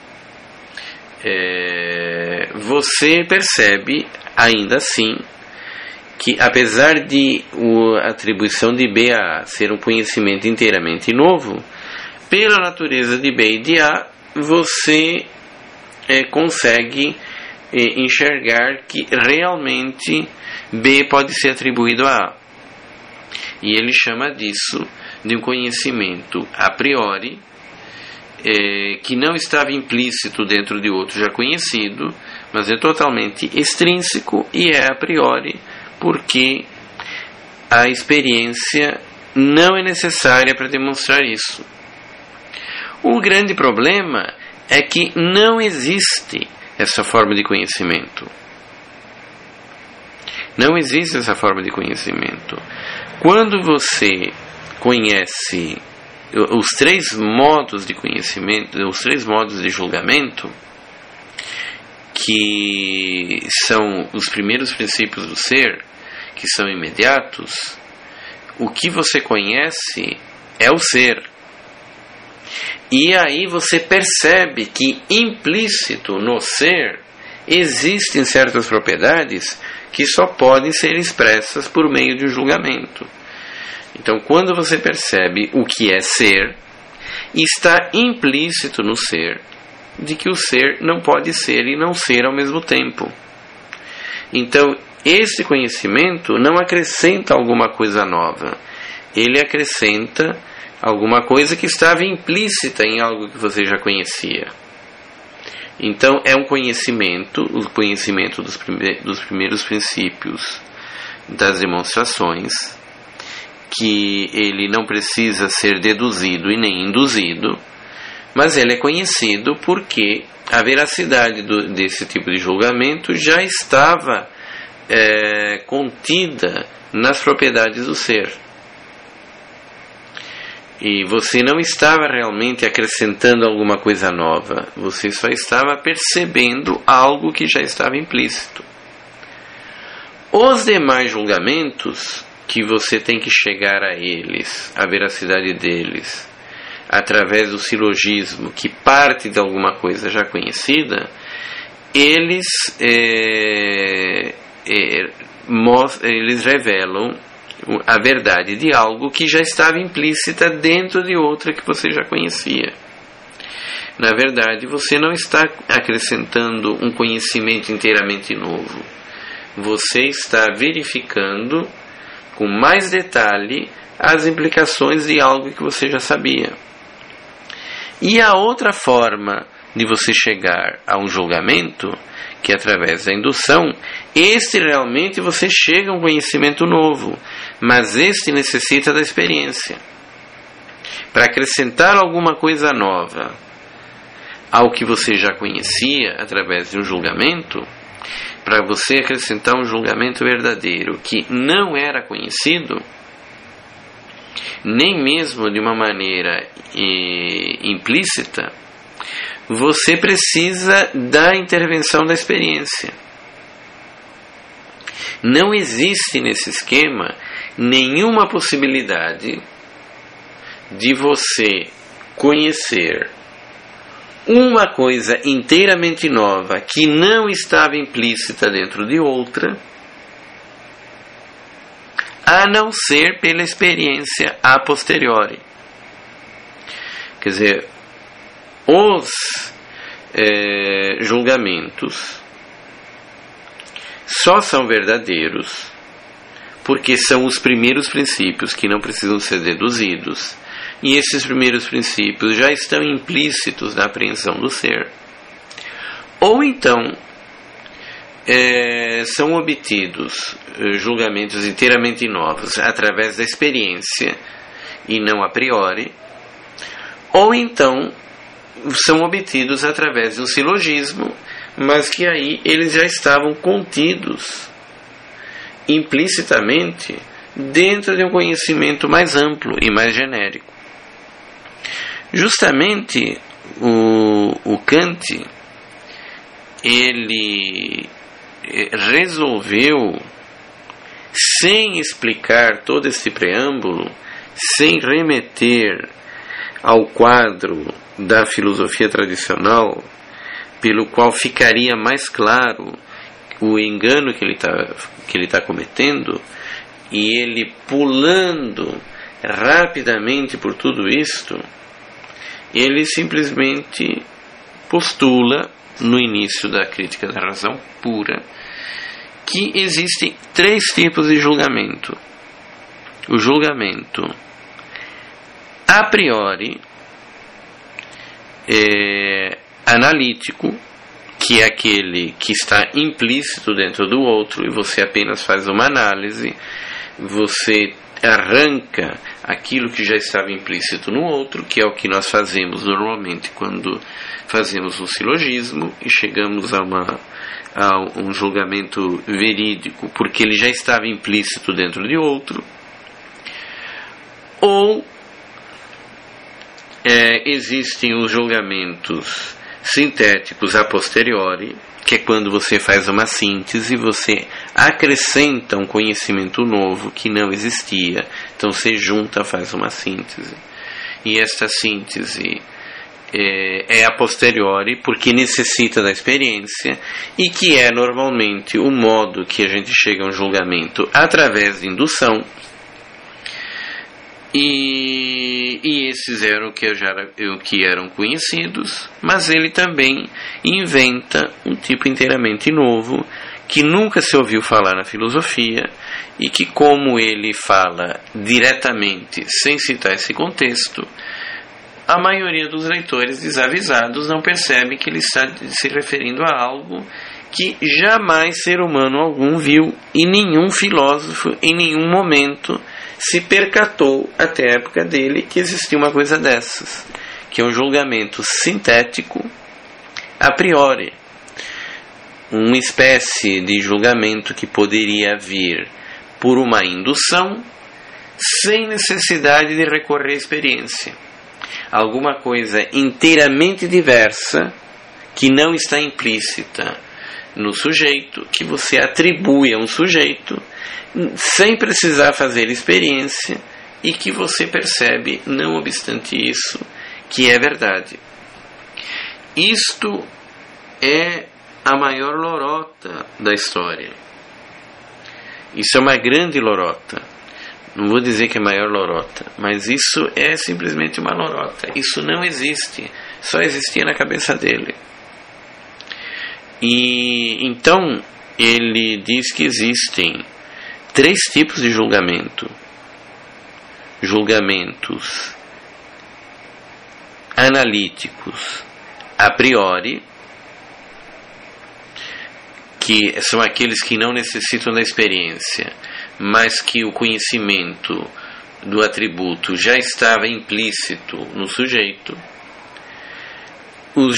é, você percebe, ainda assim, que apesar de a atribuição de B a A ser um conhecimento inteiramente novo, pela natureza de B e de A, você é, consegue é, enxergar que realmente B pode ser atribuído a A. E ele chama disso de um conhecimento a priori, é, que não estava implícito dentro de outro já conhecido, mas é totalmente extrínseco e é a priori, porque a experiência não é necessária para demonstrar isso. O grande problema é que não existe essa forma de conhecimento. Não existe essa forma de conhecimento. Quando você conhece os três modos de conhecimento, os três modos de julgamento, que são os primeiros princípios do ser, que são imediatos, o que você conhece é o ser. E aí você percebe que implícito no ser existem certas propriedades que só podem ser expressas por meio de um julgamento. Então, quando você percebe o que é ser, está implícito no ser de que o ser não pode ser e não ser ao mesmo tempo. Então, esse conhecimento não acrescenta alguma coisa nova. Ele acrescenta alguma coisa que estava implícita em algo que você já conhecia. Então, é um conhecimento, o conhecimento dos, prime- dos primeiros princípios das demonstrações, que ele não precisa ser deduzido e nem induzido, mas ele é conhecido porque a veracidade do, desse tipo de julgamento já estava é, contida nas propriedades do ser. E você não estava realmente acrescentando alguma coisa nova, você só estava percebendo algo que já estava implícito. Os demais julgamentos, que você tem que chegar a eles, a veracidade deles, através do silogismo, que parte de alguma coisa já conhecida, eles, é, é, most, eles revelam a verdade de algo que já estava implícita dentro de outra que você já conhecia. Na verdade, você não está acrescentando um conhecimento inteiramente novo. Você está verificando com mais detalhe as implicações de algo que você já sabia. E a outra forma de você chegar a um julgamento, que é através da indução, este realmente você chega a um conhecimento novo, mas este necessita da experiência. Para acrescentar alguma coisa nova ao que você já conhecia através de um julgamento, para você acrescentar um julgamento verdadeiro que não era conhecido, nem mesmo de uma maneira eh, implícita, você precisa da intervenção da experiência. Não existe nesse esquema nenhuma possibilidade de você conhecer uma coisa inteiramente nova que não estava implícita dentro de outra, a não ser pela experiência a posteriori. Quer dizer, os é, julgamentos só são verdadeiros porque são os primeiros princípios que não precisam ser deduzidos, e esses primeiros princípios já estão implícitos na apreensão do ser. Ou então é, são obtidos é, julgamentos inteiramente novos através da experiência e não a priori, ou então são obtidos através de um silogismo, mas que aí eles já estavam contidos implicitamente dentro de um conhecimento mais amplo e mais genérico. Justamente o, o Kant, ele resolveu, sem explicar todo esse preâmbulo, sem remeter ao quadro da filosofia tradicional, pelo qual ficaria mais claro o engano que ele está que ele está cometendo, e ele pulando rapidamente por tudo isto, ele simplesmente postula, no início da crítica da razão pura, que existem três tipos de julgamento. O julgamento a priori, é, analítico, que é aquele que está implícito dentro do outro e você apenas faz uma análise, você arranca aquilo que já estava implícito no outro, que é o que nós fazemos normalmente quando fazemos um silogismo e chegamos a, uma, a um julgamento verídico, porque ele já estava implícito dentro de outro. Ou é, existem os julgamentos sintéticos a posteriori, que é quando você faz uma síntese, você acrescenta um conhecimento novo que não existia, então você junta, faz uma síntese, e esta síntese é, é a posteriori porque necessita da experiência, e que é normalmente o modo que a gente chega a um julgamento através de indução. E, e esses eram o que, já, o que eram conhecidos, mas ele também inventa um tipo inteiramente novo que nunca se ouviu falar na filosofia, e que, como ele fala diretamente sem citar esse contexto, a maioria dos leitores desavisados não percebe que ele está se referindo a algo que jamais ser humano algum viu, e nenhum filósofo em nenhum momento se percatou até a época dele que existia uma coisa dessas, que é um julgamento sintético a priori, uma espécie de julgamento que poderia vir por uma indução sem necessidade de recorrer à experiência, alguma coisa inteiramente diversa que não está implícita no sujeito, que você atribui a um sujeito sem precisar fazer experiência, e que você percebe, não obstante isso, que é verdade. Isto é a maior lorota da história. Isso é uma grande lorota. Não vou dizer que é a maior lorota, mas isso é simplesmente uma lorota. Isso não existe, só existia na cabeça dele. E então ele diz que existem três tipos de julgamento: julgamentos analíticos a priori, que são aqueles que não necessitam da experiência, mas que o conhecimento do atributo já estava implícito no sujeito. Os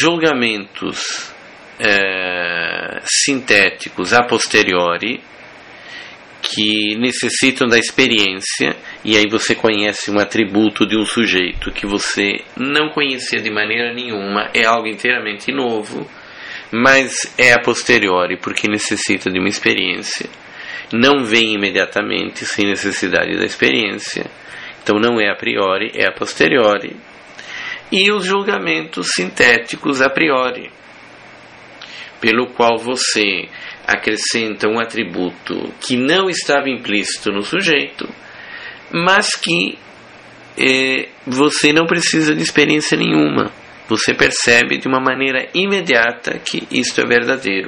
julgamentos é, sintéticos a posteriori, que necessitam da experiência, e aí você conhece um atributo de um sujeito que você não conhecia de maneira nenhuma, é algo inteiramente novo, mas é a posteriori, porque necessita de uma experiência. Não vem imediatamente, sem necessidade da experiência. Então não é a priori, é a posteriori. E os julgamentos sintéticos a priori, pelo qual você acrescenta um atributo que não estava implícito no sujeito, mas que eh, você não precisa de experiência nenhuma. Você percebe de uma maneira imediata que isto é verdadeiro.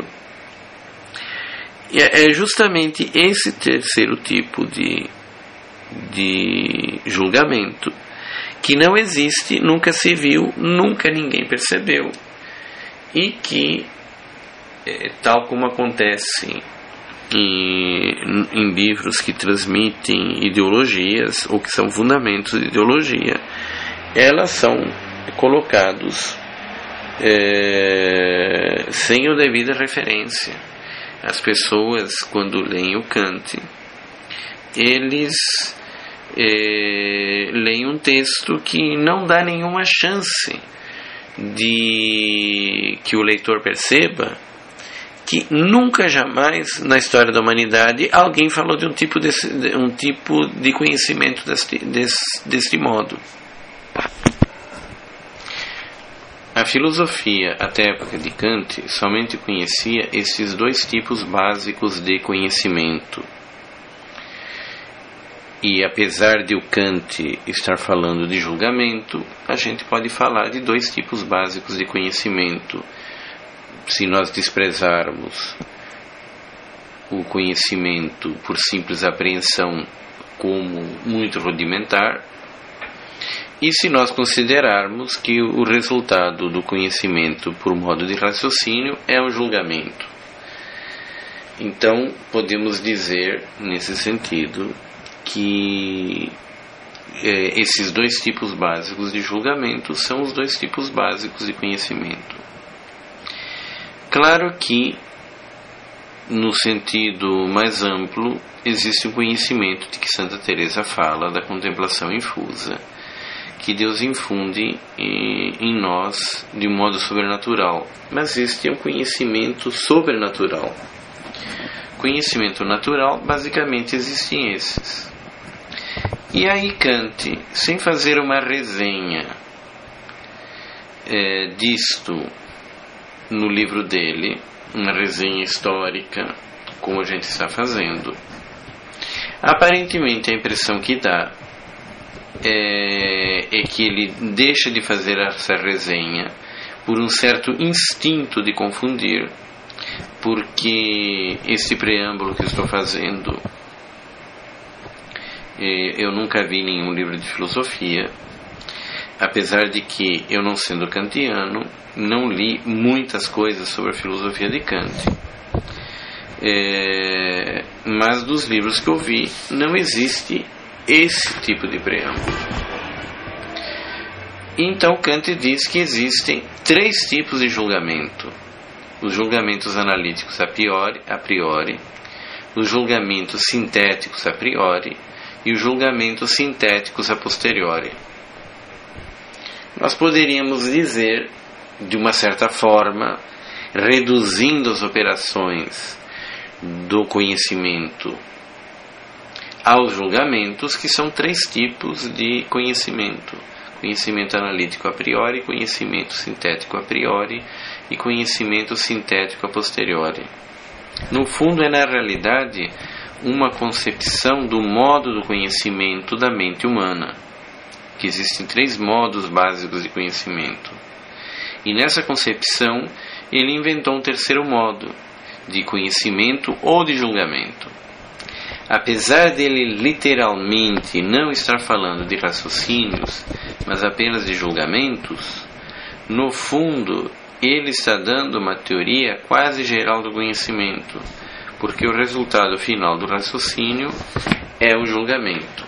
E é justamente esse terceiro tipo de, de julgamento que não existe, nunca se viu, nunca ninguém percebeu, e que, é, tal como acontece em, em livros que transmitem ideologias ou que são fundamentos de ideologia, elas são colocados é, sem a devida referência. As pessoas, quando leem o Kant, eles é, leem um texto que não dá nenhuma chance de que o leitor perceba que nunca, jamais, na história da humanidade, alguém falou de um tipo, desse, de, um tipo de conhecimento deste, desse, deste modo. A filosofia, até a época de Kant, somente conhecia esses dois tipos básicos de conhecimento. E apesar de o Kant estar falando de julgamento, a gente pode falar de dois tipos básicos de conhecimento. Se nós desprezarmos o conhecimento por simples apreensão como muito rudimentar, e se nós considerarmos que o resultado do conhecimento por modo de raciocínio é o julgamento. Então, podemos dizer, nesse sentido, que é, esses dois tipos básicos de julgamento são os dois tipos básicos de conhecimento. Claro que, no sentido mais amplo, existe um conhecimento de que Santa Teresa fala da contemplação infusa, que Deus infunde em, em nós de um modo sobrenatural. Mas este é um conhecimento sobrenatural. Conhecimento natural, basicamente, existem esses. E aí Kant, sem fazer uma resenha é, disto no livro dele, uma resenha histórica, como a gente está fazendo, aparentemente a impressão que dá é, é que ele deixa de fazer essa resenha por um certo instinto de confundir, porque esse preâmbulo que eu estou fazendo, é, eu nunca vi nenhum livro de filosofia, apesar de que, eu não sendo kantiano, não li muitas coisas sobre a filosofia de Kant. É, mas dos livros que eu vi, não existe esse tipo de preâmbulo. Então Kant diz que existem três tipos de julgamento: os julgamentos analíticos a priori, a priori, os julgamentos sintéticos a priori e os julgamentos sintéticos a posteriori. Nós poderíamos dizer, de uma certa forma, reduzindo as operações do conhecimento aos julgamentos, que são três tipos de conhecimento: conhecimento analítico a priori, conhecimento sintético a priori e conhecimento sintético a posteriori. No fundo, é na realidade uma concepção do modo do conhecimento da mente humana, que existem três modos básicos de conhecimento. E nessa concepção, ele inventou um terceiro modo, de conhecimento ou de julgamento. Apesar dele literalmente não estar falando de raciocínios, mas apenas de julgamentos, no fundo, ele está dando uma teoria quase geral do conhecimento, porque o resultado final do raciocínio é o julgamento.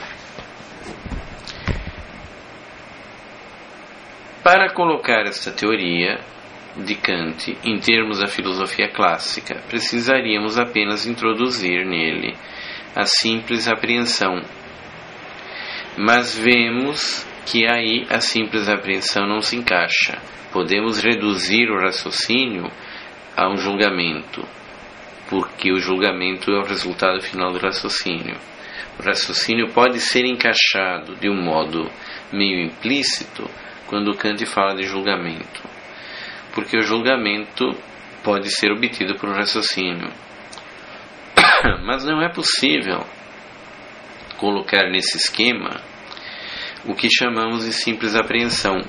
Para colocar esta teoria de Kant em termos da filosofia clássica, precisaríamos apenas introduzir nele a simples apreensão. Mas vemos que aí a simples apreensão não se encaixa. Podemos reduzir o raciocínio a um julgamento, porque o julgamento é o resultado final do raciocínio. O raciocínio pode ser encaixado de um modo meio implícito quando Kant fala de julgamento, porque o julgamento pode ser obtido por um raciocínio. Mas não é possível colocar nesse esquema o que chamamos de simples apreensão.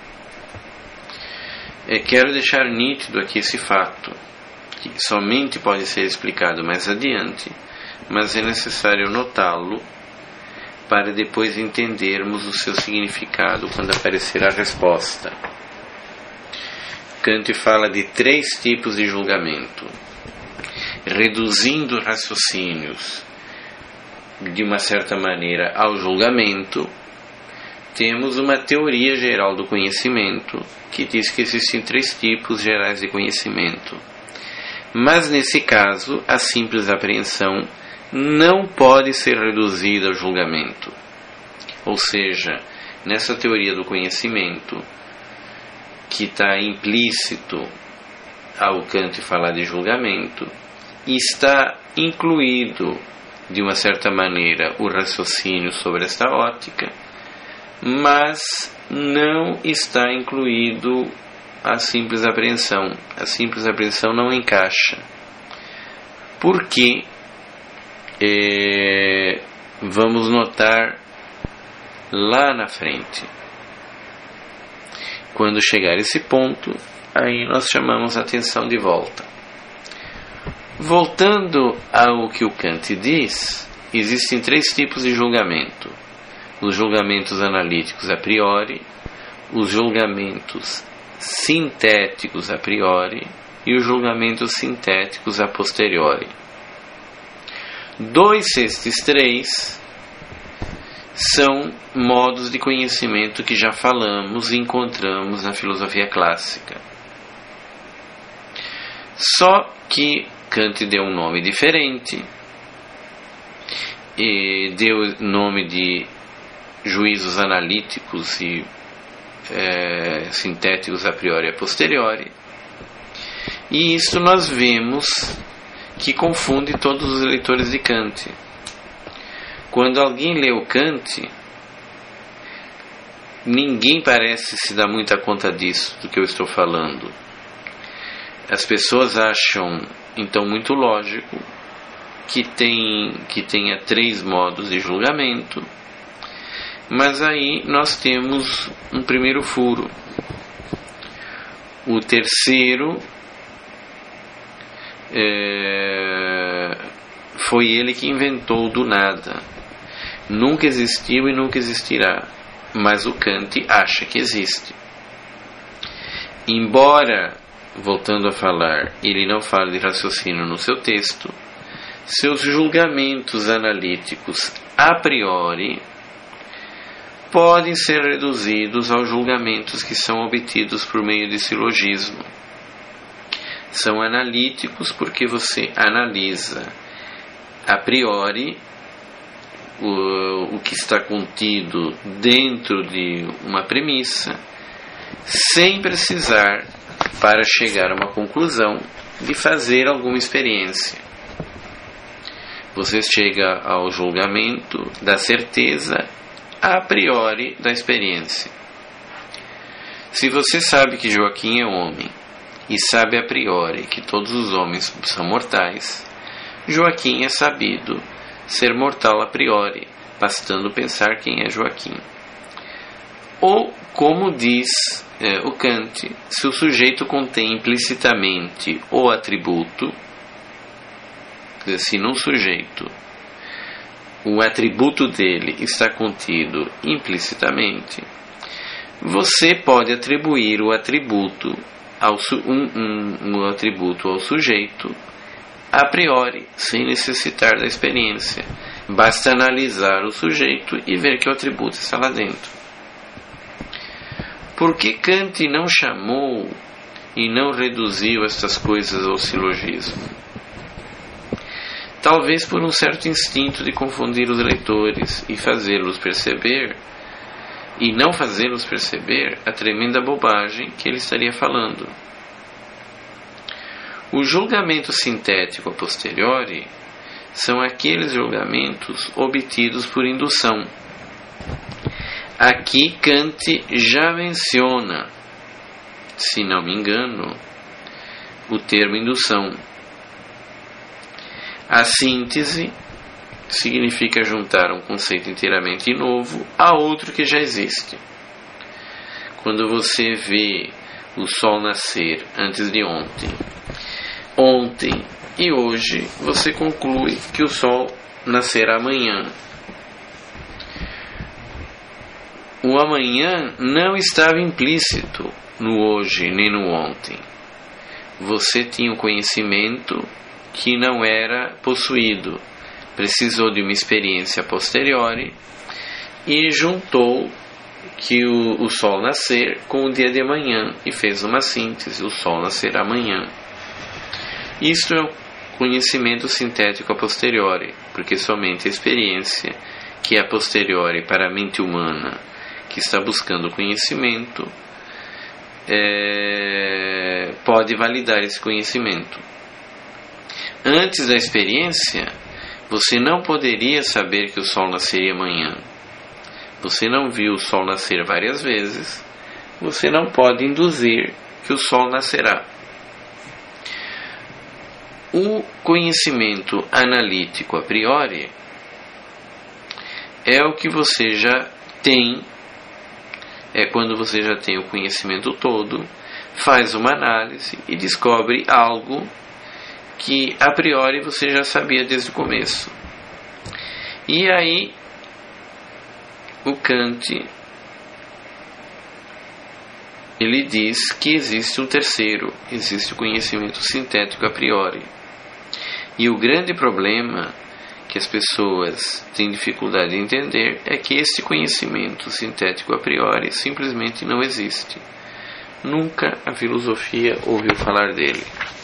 É, quero deixar nítido aqui esse fato, que somente pode ser explicado mais adiante, mas é necessário notá-lo para depois entendermos o seu significado quando aparecer a resposta. Kant fala de três tipos de julgamento. Reduzindo raciocínios de uma certa maneira ao julgamento, temos uma teoria geral do conhecimento que diz que existem três tipos gerais de conhecimento. Mas nesse caso, a simples apreensão não pode ser reduzida ao julgamento. Ou seja, nessa teoria do conhecimento, que está implícito ao Kant falar de julgamento, está incluído, de uma certa maneira, o raciocínio sobre esta ótica, mas não está incluído a simples apreensão. A simples apreensão não encaixa. Porque é, vamos notar lá na frente. Quando chegar esse ponto, aí nós chamamos a atenção de volta. Voltando ao que o Kant diz, existem três tipos de julgamento: os julgamentos analíticos a priori, os julgamentos sintéticos a priori e os julgamentos sintéticos a posteriori. Dois destes três são modos de conhecimento que já falamos e encontramos na filosofia clássica. Só que Kant deu um nome diferente, e deu nome de juízos analíticos e é, sintéticos a priori e a posteriori, e isso nós vemos que confunde todos os leitores de Kant. Quando alguém lê o Kant, ninguém parece se dar muita conta disso, do que eu estou falando. As pessoas acham, então, muito lógico que, tem, que tenha três modos de julgamento, mas aí nós temos um primeiro furo. O terceiro é, foi ele que inventou do nada. Nunca existiu e nunca existirá, mas o Kant acha que existe. Embora, voltando a falar, ele não fale de raciocínio no seu texto, seus julgamentos analíticos a priori podem ser reduzidos aos julgamentos que são obtidos por meio de silogismo. São analíticos porque você analisa a priori o, o que está contido dentro de uma premissa, sem precisar, para chegar a uma conclusão, de fazer alguma experiência. Você chega ao julgamento da certeza a priori da experiência. Se você sabe que Joaquim é homem e sabe a priori que todos os homens são mortais, Joaquim é sabido ser mortal a priori, bastando pensar quem é Joaquim. Ou, como diz é, o Kant, se o sujeito contém implicitamente o atributo, se num sujeito o atributo dele está contido implicitamente, você pode atribuir o atributo ao, um, um, um atributo ao sujeito a priori, sem necessitar da experiência. Basta analisar o sujeito e ver que o atributo está lá dentro. Por que Kant não chamou e não reduziu estas coisas ao silogismo? talvez por um certo instinto de confundir os leitores e fazê-los perceber, e não fazê-los perceber a tremenda bobagem que ele estaria falando. O julgamento sintético a posteriori são aqueles julgamentos obtidos por indução. Aqui Kant já menciona, se não me engano, o termo indução. A síntese significa juntar um conceito inteiramente novo a outro que já existe. Quando você vê o sol nascer antes de ontem, ontem e hoje, você conclui que o sol nascerá amanhã. O amanhã não estava implícito no hoje nem no ontem. Você tinha um conhecimento que não era possuído, precisou de uma experiência a posteriori e juntou que o, o sol nascer com o dia de amanhã e fez uma síntese: o sol nascerá amanhã. Isto é o conhecimento sintético a posteriori, porque somente a experiência que é a posteriori para a mente humana que está buscando conhecimento é, pode validar esse conhecimento. Antes da experiência, você não poderia saber que o sol nasceria amanhã. Você não viu o sol nascer várias vezes, você não pode induzir que o sol nascerá. O conhecimento analítico a priori é o que você já tem, é quando você já tem o conhecimento todo, faz uma análise e descobre algo que a priori você já sabia desde o começo. E aí o Kant, ele diz que existe um terceiro, existe o conhecimento sintético a priori. E o grande problema que as pessoas têm dificuldade de entender é que este conhecimento sintético a priori simplesmente não existe. Nunca a filosofia ouviu falar dele.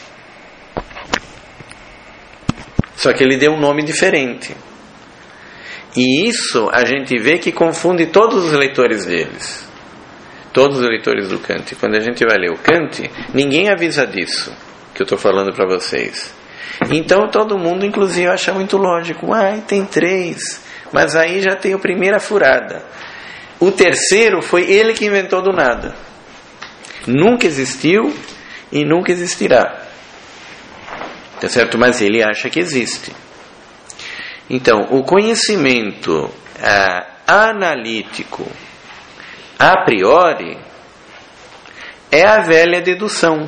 Só que ele deu um nome diferente. E isso a gente vê que confunde todos os leitores deles. Todos os leitores do Kant. Quando a gente vai ler o Kant, ninguém avisa disso que eu estou falando para vocês. Então todo mundo, inclusive, acha muito lógico. Ai, tem três, mas aí já tem a primeira furada. O terceiro foi ele que inventou do nada. Nunca existiu e nunca existirá. Tá certo? Mas ele acha que existe. Então, o conhecimento ah, analítico a priori é a velha dedução.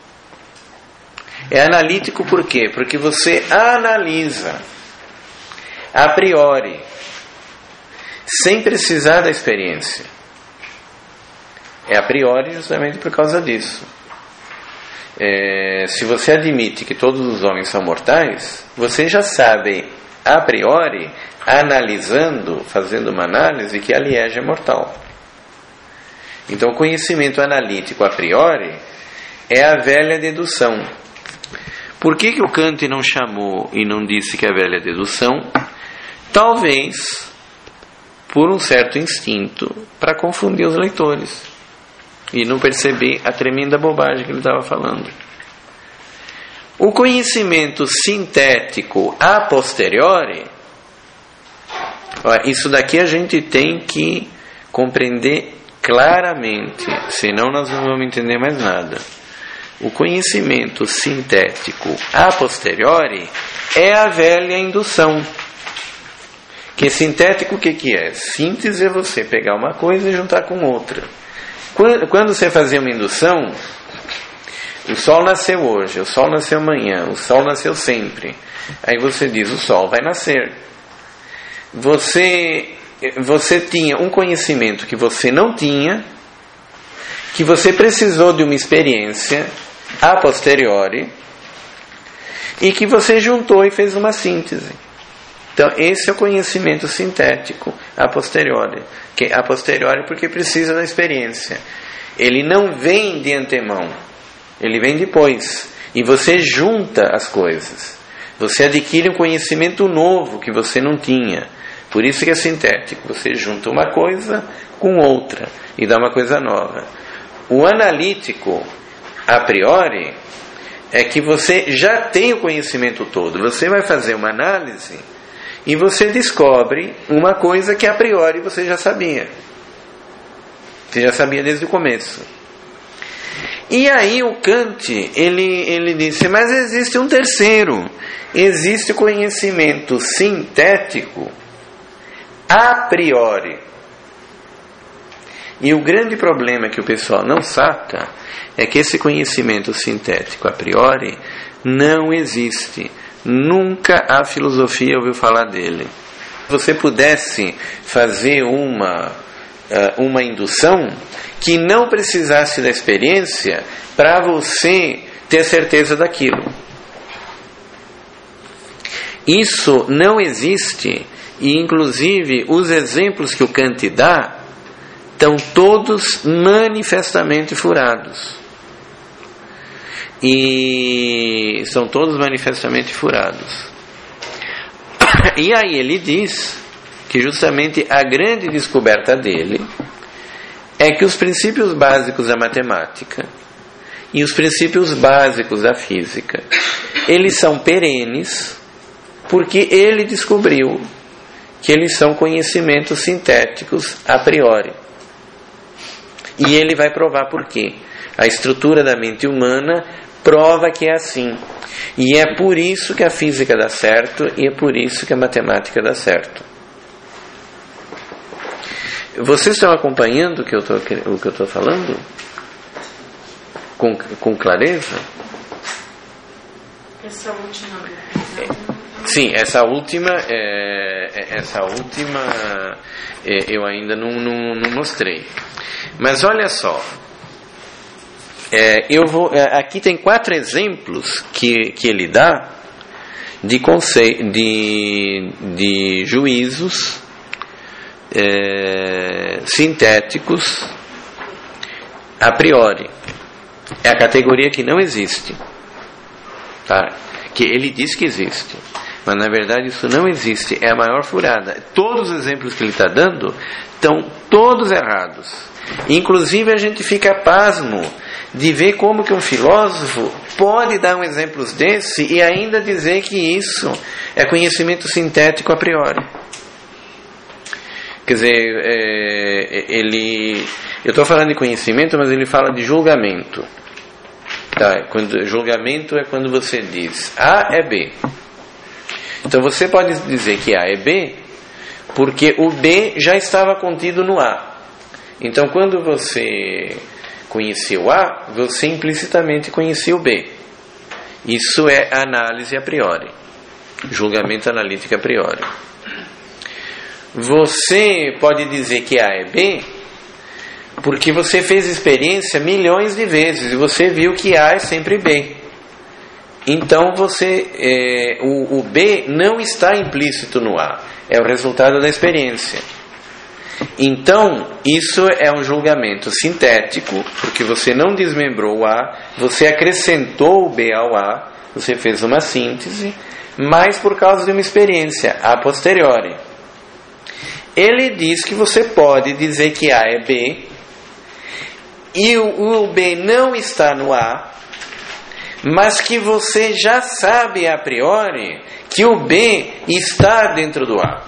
É analítico por quê? Porque você analisa a priori, sem precisar da experiência. É a priori justamente por causa disso. É, se você admite que todos os homens são mortais, você já sabe a priori, analisando, fazendo uma análise, que a Liege é mortal. Então o conhecimento analítico a priori é a velha dedução. Por que que o Kant não chamou e não disse que é a velha dedução? Talvez por um certo instinto para confundir os leitores e não perceber a tremenda bobagem que ele estava falando. O conhecimento sintético a posteriori, isso daqui a gente tem que compreender claramente, senão nós não vamos entender mais nada. O conhecimento sintético a posteriori é a velha indução. Que sintético o que, que é? Síntese é você pegar uma coisa e juntar com outra. Quando, quando você fazia uma indução, o sol nasceu hoje, o sol nasceu amanhã, o sol nasceu sempre. Aí você diz, o sol vai nascer. Você, você tinha um conhecimento que você não tinha, que você precisou de uma experiência a posteriori e que você juntou e fez uma síntese. Então esse é o conhecimento sintético a posteriori, que a posteriori porque precisa da experiência. Ele não vem de antemão, ele vem depois e você junta as coisas. Você adquire um conhecimento novo que você não tinha. Por isso que é sintético. Você junta uma coisa com outra e dá uma coisa nova. O analítico, a priori, é que você já tem o conhecimento todo. Você vai fazer uma análise e você descobre uma coisa que a priori você já sabia. Você já sabia desde o começo. E aí o Kant, ele, ele disse, mas existe um terceiro. Existe o conhecimento sintético a priori. E o grande problema que o pessoal não saca é que esse conhecimento sintético a priori não existe. Nunca a filosofia ouviu falar dele. Se você pudesse fazer uma, uma indução que não precisasse da experiência para você ter certeza daquilo. Isso não existe, e inclusive os exemplos que o Kant dá estão todos manifestamente furados. E são todos manifestamente furados. E aí ele diz que justamente a grande descoberta dele é que os princípios básicos da matemática e os princípios básicos da física, eles são perenes, porque ele descobriu que eles são conhecimentos sintéticos a priori. E ele vai provar por quê. A estrutura da mente humana prova que é assim. E é por isso que a física dá certo e é por isso que a matemática dá certo. Vocês estão acompanhando o que eu estou, o que eu estou falando? Com, com clareza? Essa última... Sim, essa última, é, essa última é, eu ainda não, não, não mostrei. Mas olha só, é, eu vou, é, aqui tem quatro exemplos que, que ele dá de, conce, de, de juízos é, sintéticos a priori. É a categoria que não existe, tá? Que ele diz que existe. Mas na verdade isso não existe, é a maior furada. Todos os exemplos que ele está dando estão todos errados. Inclusive a gente fica pasmo de ver como que um filósofo pode dar um exemplo desse e ainda dizer que isso é conhecimento sintético a priori. Quer dizer, é, ele... eu estou falando de conhecimento, mas ele fala de julgamento. Tá, quando, julgamento é quando você diz A é B. Então você pode dizer que A é B porque o B já estava contido no A. Então quando você conhecia o A, você implicitamente conhecia o B. Isso é análise a priori, julgamento analítico a priori. Você pode dizer que A é B porque você fez experiência milhões de vezes e você viu que A é sempre B. Então você, é, o, o B não está implícito no A, é o resultado da experiência. Então isso é um julgamento sintético, porque você não desmembrou o A, você acrescentou o B ao A, você fez uma síntese, mas por causa de uma experiência a posteriori. Ele diz que você pode dizer que A é B e o, o B não está no A, mas que você já sabe a priori que o B está dentro do A.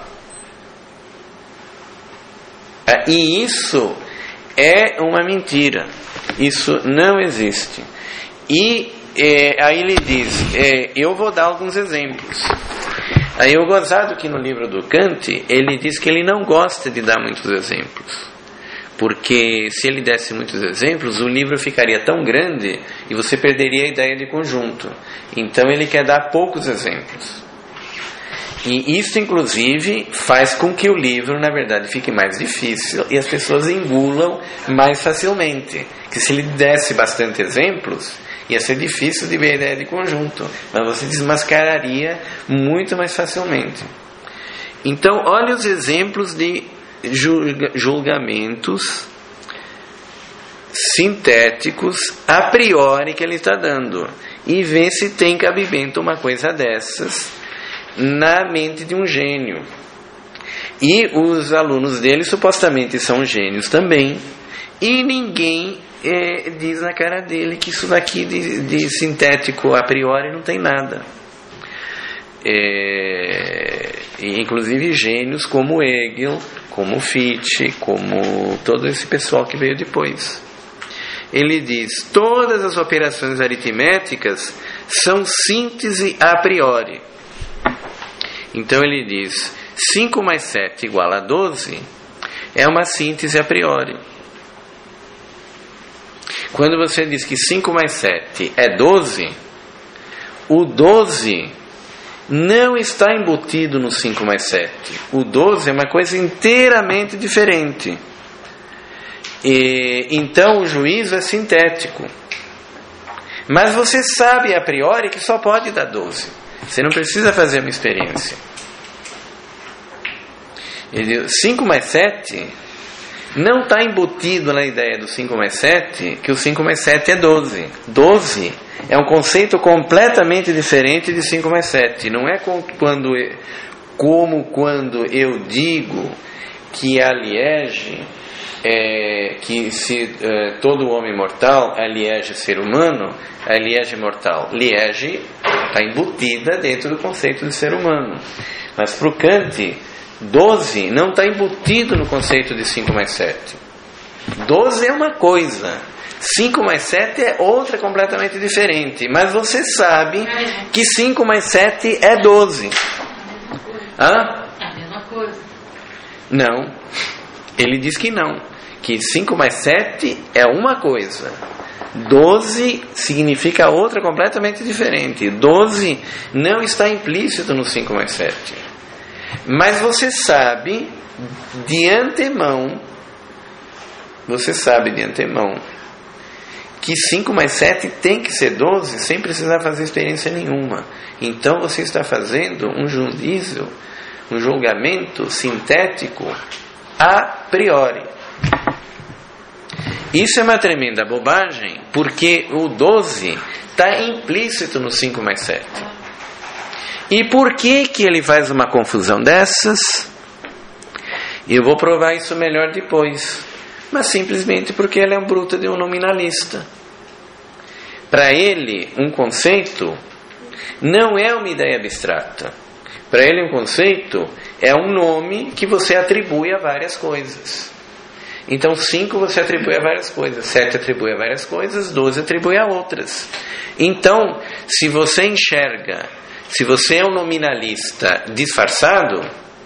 E isso é uma mentira. Isso não existe. E é, aí ele diz, é, eu vou dar alguns exemplos. Aí eu gozado que no livro do Kant, ele diz que ele não gosta de dar muitos exemplos. Porque se ele desse muitos exemplos, o livro ficaria tão grande e você perderia a ideia de conjunto. Então ele quer dar poucos exemplos. E isso, inclusive, faz com que o livro, na verdade, fique mais difícil e as pessoas engulam mais facilmente. Que se ele desse bastante exemplos, ia ser difícil de ver a ideia de conjunto, mas você desmascararia muito mais facilmente. Então, olha os exemplos de julgamentos sintéticos a priori que ele está dando. e ver se tem cabimento uma coisa dessas na mente de um gênio. E os alunos dele supostamente são gênios também, e ninguém é, diz na cara dele que isso daqui de, de sintético a priori não tem nada. É, inclusive gênios como Hegel, como Fichte, como todo esse pessoal que veio depois. Ele diz: todas as operações aritméticas são síntese a priori. Então ele diz: cinco mais sete igual a doze é uma síntese a priori. Quando você diz que cinco mais sete é doze, o doze não está embutido no cinco mais sete. O doze é uma coisa inteiramente diferente. E, então o juízo é sintético. Mas você sabe a priori que só pode dar doze. Você não precisa fazer uma experiência. Ele diz, cinco mais sete não está embutido na ideia do cinco mais sete que o cinco mais sete é doze. doze é um conceito completamente diferente de cinco mais sete. Não é quando, como quando eu digo que a Liege, é, que se é, todo homem mortal, a Liege é ser humano, a Liege é mortal. Liege está embutida dentro do conceito de ser humano. Mas para o Kant, doze não está embutido no conceito de cinco mais sete. doze é uma coisa, cinco mais sete é outra completamente diferente. Mas você sabe que cinco mais sete é doze. Hã? É a mesma coisa. Não. Ele diz que não. Que cinco mais sete é uma coisa. doze significa outra completamente diferente. doze não está implícito no cinco mais sete. Mas você sabe de antemão, você sabe de antemão, que cinco mais sete tem que ser doze sem precisar fazer experiência nenhuma. Então você está fazendo um juízo, um julgamento sintético a priori. Isso é uma tremenda bobagem, porque o doze está implícito no cinco mais sete. E por que que ele faz uma confusão dessas? Eu vou provar isso melhor depois. Mas simplesmente porque ele é um bruto de um nominalista. Para ele, um conceito não é uma ideia abstrata. Para ele, um conceito é um nome que você atribui a várias coisas. Então, cinco você atribui a várias coisas, sete atribui a várias coisas, doze atribui a outras. Então, se você enxerga, se você é um nominalista disfarçado,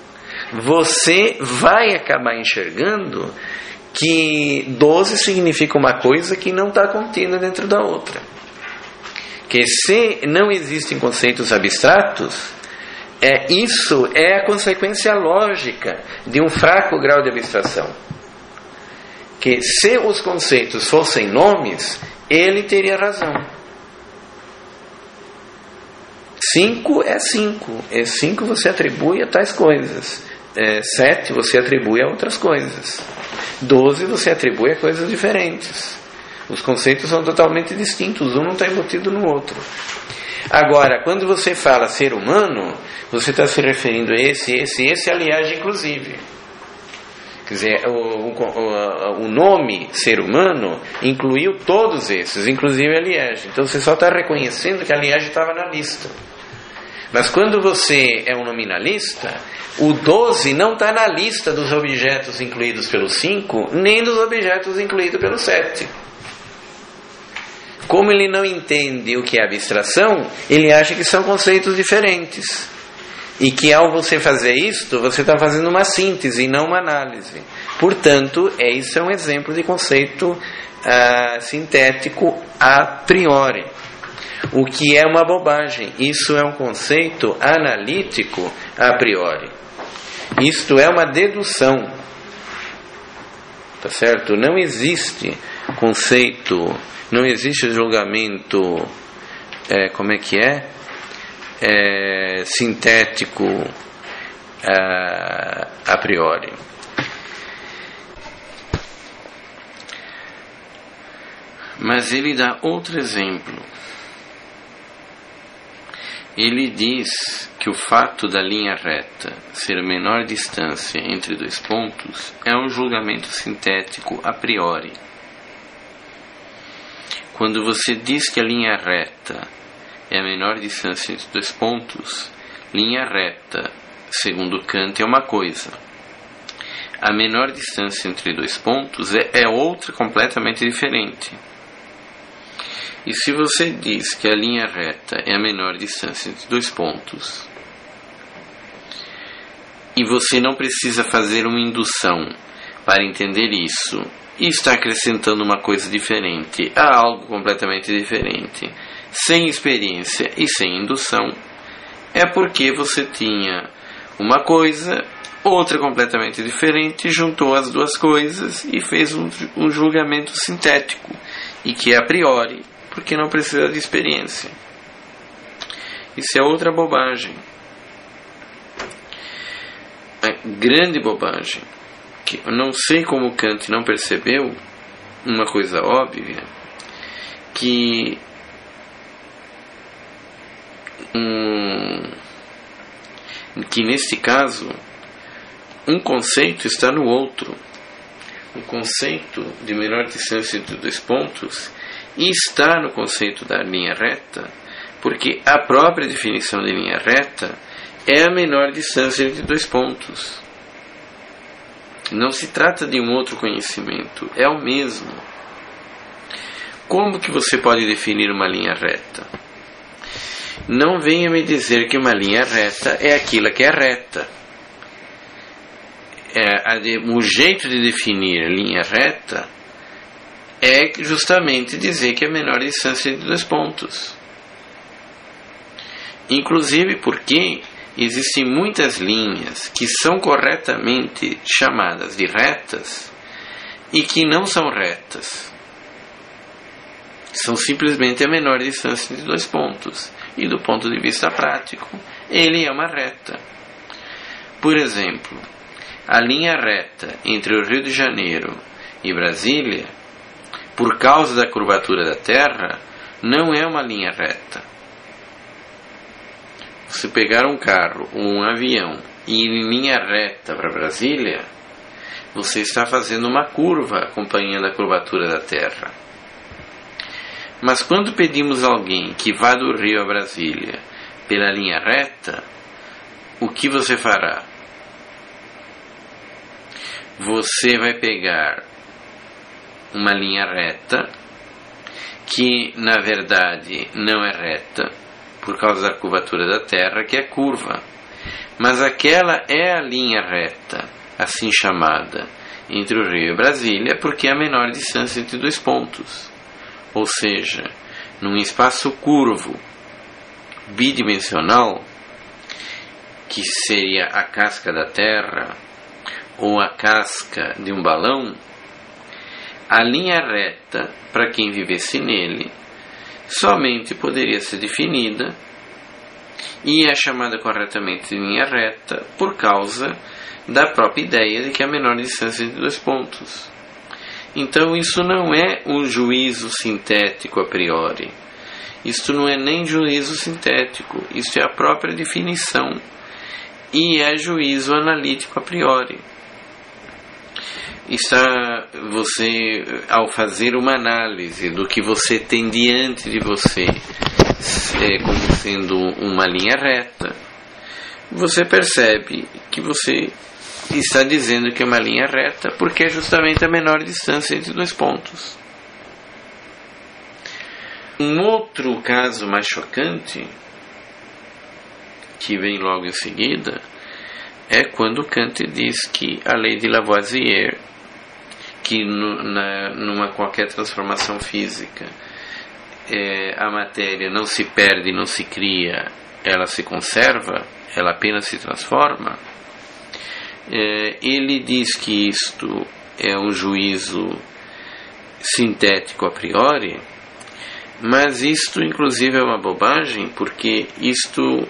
você vai acabar enxergando que doze significa uma coisa que não está contida dentro da outra. Que se não existem conceitos abstratos, é, isso é a consequência lógica de um fraco grau de abstração. Que se os conceitos fossem nomes, ele teria razão. Cinco é cinco. É cinco você atribui a tais coisas. É, sete você atribui a outras coisas. Doze você atribui a coisas diferentes. Os conceitos são totalmente distintos. Um não está embutido no outro. Agora, quando você fala ser humano, você está se referindo a esse, esse, esse, aliás, inclusive. Quer dizer, o, o, o nome ser humano incluiu todos esses, inclusive a Liege. Então você só está reconhecendo que a Liege estava na lista. Mas quando você é um nominalista, o doze não está na lista dos objetos incluídos pelo cinco, nem dos objetos incluídos pelo sete. Como ele não entende o que é abstração, ele acha que são conceitos diferentes. E que ao você fazer isto, você está fazendo uma síntese e não uma análise. Portanto, é, isso é um exemplo de conceito ah, sintético a priori. O que é uma bobagem. Isso é um conceito analítico a priori. Isto é uma dedução. Tá certo? Não existe conceito, não existe julgamento, é, como é que é? É, sintético a, a priori. Mas ele dá outro exemplo. ele diz que o fato da linha reta ser a menor distância entre dois pontos é um julgamento sintético a priori. Quando você diz que a linha reta é a menor distância entre dois pontos, linha reta, segundo Kant, é uma coisa. A menor distância entre dois pontos é, é outra completamente diferente. E se você diz que a linha reta é a menor distância entre dois pontos, e você não precisa fazer uma indução para entender isso, e está acrescentando uma coisa diferente a algo completamente diferente, sem experiência e sem indução, é porque você tinha uma coisa, outra completamente diferente, juntou as duas coisas e fez um, um julgamento sintético, e que é a priori, porque não precisa de experiência. Isso é outra bobagem. É grande bobagem. Que eu não sei como Kant não percebeu uma coisa óbvia, que um, que neste caso um conceito está no outro. O conceito de menor distância entre dois pontos e está no conceito da linha reta, porque a própria definição de linha reta é a menor distância entre dois pontos. Não se trata de um outro conhecimento, é o mesmo. Como que você pode definir uma linha reta? Não venha me dizer que uma linha reta é aquilo que é reta. É, a de, o jeito de definir linha reta é justamente dizer que é a menor distância entre dois pontos. Inclusive porque existem muitas linhas que são corretamente chamadas de retas e que não são retas. São simplesmente a menor distância entre dois pontos. E do ponto de vista prático, ele é uma reta. Por exemplo, a linha reta entre o Rio de Janeiro e Brasília, por causa da curvatura da Terra, não é uma linha reta. Se pegar um carro ou um avião e ir em linha reta para Brasília, você está fazendo uma curva acompanhando a curvatura da Terra. Mas quando pedimos a alguém que vá do Rio a Brasília pela linha reta, o que você fará? Você vai pegar uma linha reta, que na verdade não é reta, por causa da curvatura da Terra, que é curva. Mas aquela é a linha reta, assim chamada, entre o Rio e Brasília, porque é a menor distância entre dois pontos. Ou seja, num espaço curvo, bidimensional, que seria a casca da Terra, ou a casca de um balão, a linha reta, para quem vivesse nele, somente poderia ser definida, e é chamada corretamente de linha reta por causa da própria ideia de que é a menor distância entre dois pontos. Então isso não é um juízo sintético a priori. Isto não é nem juízo sintético, isto é a própria definição, e é juízo analítico a priori. Está você, ao fazer uma análise do que você tem diante de você é, como sendo uma linha reta, você percebe que você está dizendo que é uma linha reta porque é justamente a menor distância entre dois pontos. Um outro caso mais chocante, que vem logo em seguida, é quando Kant diz que a lei de Lavoisier, que no, na, numa qualquer transformação física é, a matéria não se perde, não se cria, ela se conserva, ela apenas se transforma. É, ele diz que isto é um juízo sintético a priori, mas isto inclusive é uma bobagem, porque isto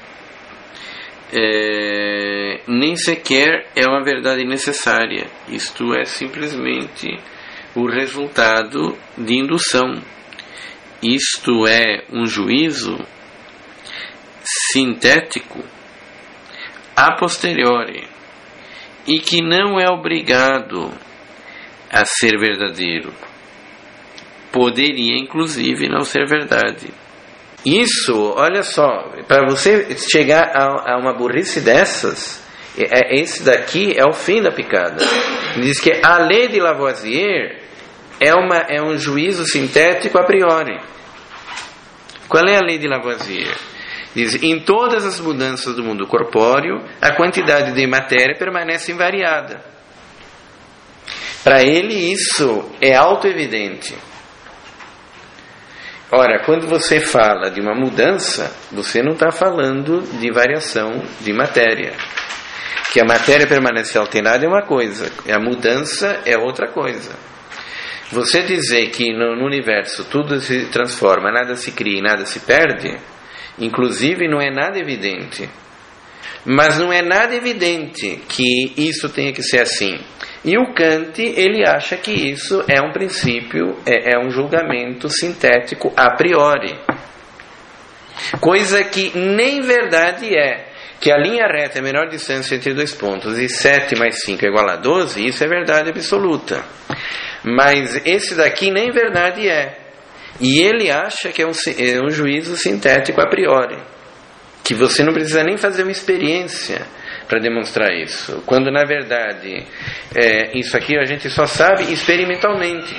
É, nem sequer é uma verdade necessária. Isto é simplesmente o resultado de indução. Isto é um juízo sintético a posteriori e que não é obrigado a ser verdadeiro. Poderia, inclusive, não ser verdade. Isso, olha só, para você chegar a, a uma burrice dessas, é, esse daqui é o fim da picada. Diz que a lei de Lavoisier é, uma, é um juízo sintético a priori. Qual é a lei de Lavoisier? Diz, em todas as mudanças do mundo corpóreo, a quantidade de matéria permanece invariada. Para ele isso é auto-evidente. Ora, quando você fala de uma mudança, você não está falando de variação de matéria. Que a matéria permanece alterada é uma coisa, a mudança é outra coisa. Você dizer que no, no universo tudo se transforma, nada se cria e nada se perde, inclusive não é nada evidente. Mas não é nada evidente que isso tenha que ser assim. E o Kant, ele acha que isso é um princípio, é, é um julgamento sintético a priori. Coisa que nem verdade é. Que a linha reta é a menor distância entre dois pontos e sete mais cinco é igual a doze, isso é verdade absoluta. Mas esse daqui nem verdade é. E ele acha que é um, é um juízo sintético a priori. Que você não precisa nem fazer uma experiência para demonstrar isso, quando na verdade é, isso aqui a gente só sabe experimentalmente.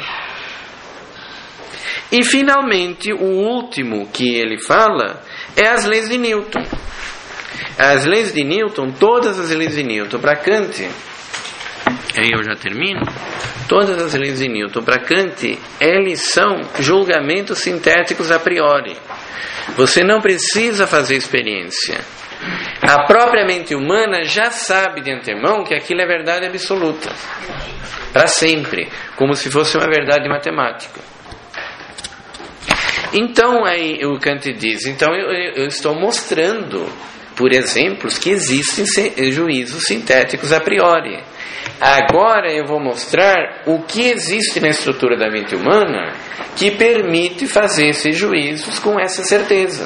E finalmente o último que ele fala é as leis de Newton. As leis de Newton, todas as leis de Newton para Kant, aí eu já termino, todas as leis de Newton para Kant, eles são julgamentos sintéticos a priori. Você não precisa fazer experiência. A própria mente humana já sabe de antemão que aquilo é verdade absoluta. Para sempre. Como se fosse uma verdade matemática. Então, aí o Kant diz, então eu, eu estou mostrando, por exemplos, que existem juízos sintéticos a priori. Agora eu vou mostrar o que existe na estrutura da mente humana que permite fazer esses juízos com essa certeza.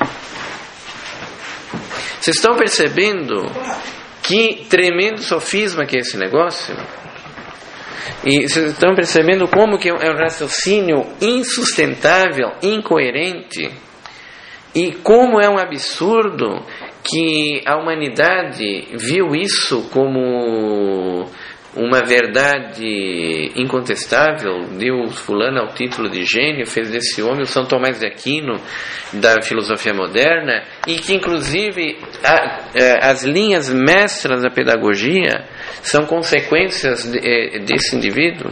Vocês estão percebendo que tremendo sofisma que é esse negócio? E vocês estão percebendo como que é um raciocínio insustentável, incoerente? E como é um absurdo que a humanidade viu isso como uma verdade incontestável, deu fulano ao título de gênio, fez desse homem o São Tomás de Aquino da filosofia moderna, e que inclusive a, as linhas mestras da pedagogia são consequências de, desse indivíduo.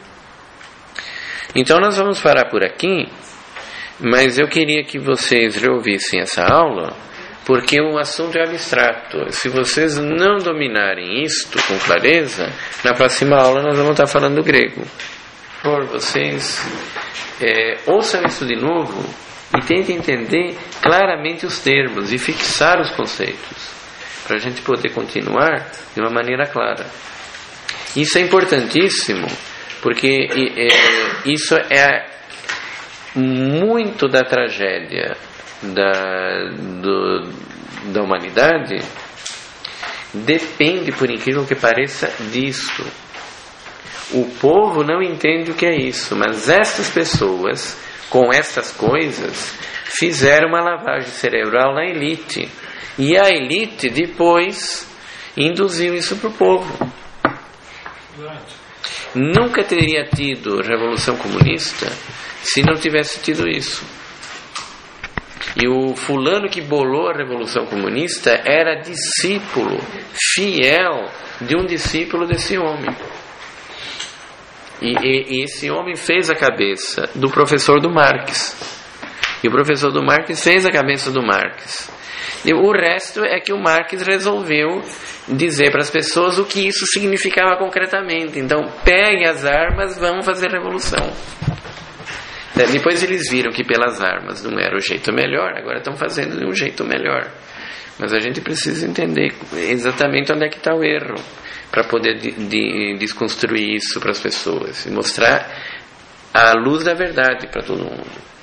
Então nós vamos parar por aqui, mas eu queria que vocês reouvissem essa aula, porque o assunto é abstrato. Se vocês não dominarem isto com clareza, na próxima aula nós vamos estar falando do grego. Por vocês é, ouçam isso de novo e tentem entender claramente os termos e fixar os conceitos, para a gente poder continuar de uma maneira clara. Isso é importantíssimo, porque é, isso é muito da tragédia Da, do, da humanidade depende, por incrível que pareça, disto. O povo não entende o que é isso, mas estas pessoas, com estas coisas, fizeram uma lavagem cerebral na elite, e a elite depois induziu isso para o povo. Nunca teria tido revolução comunista se não tivesse tido isso. E o fulano que bolou a Revolução Comunista era discípulo fiel de um discípulo desse homem. E, e, e esse homem fez a cabeça do professor do Marx. E o professor do Marx fez a cabeça do Marx. E o resto é que o Marx resolveu dizer para as pessoas o que isso significava concretamente. Então, peguem as armas, vamos fazer revolução. Depois eles viram que pelas armas não era o jeito melhor, agora estão fazendo de um jeito melhor. Mas a gente precisa entender exatamente onde é que está o erro, para poder de, de, desconstruir isso para as pessoas e mostrar a luz da verdade para todo mundo.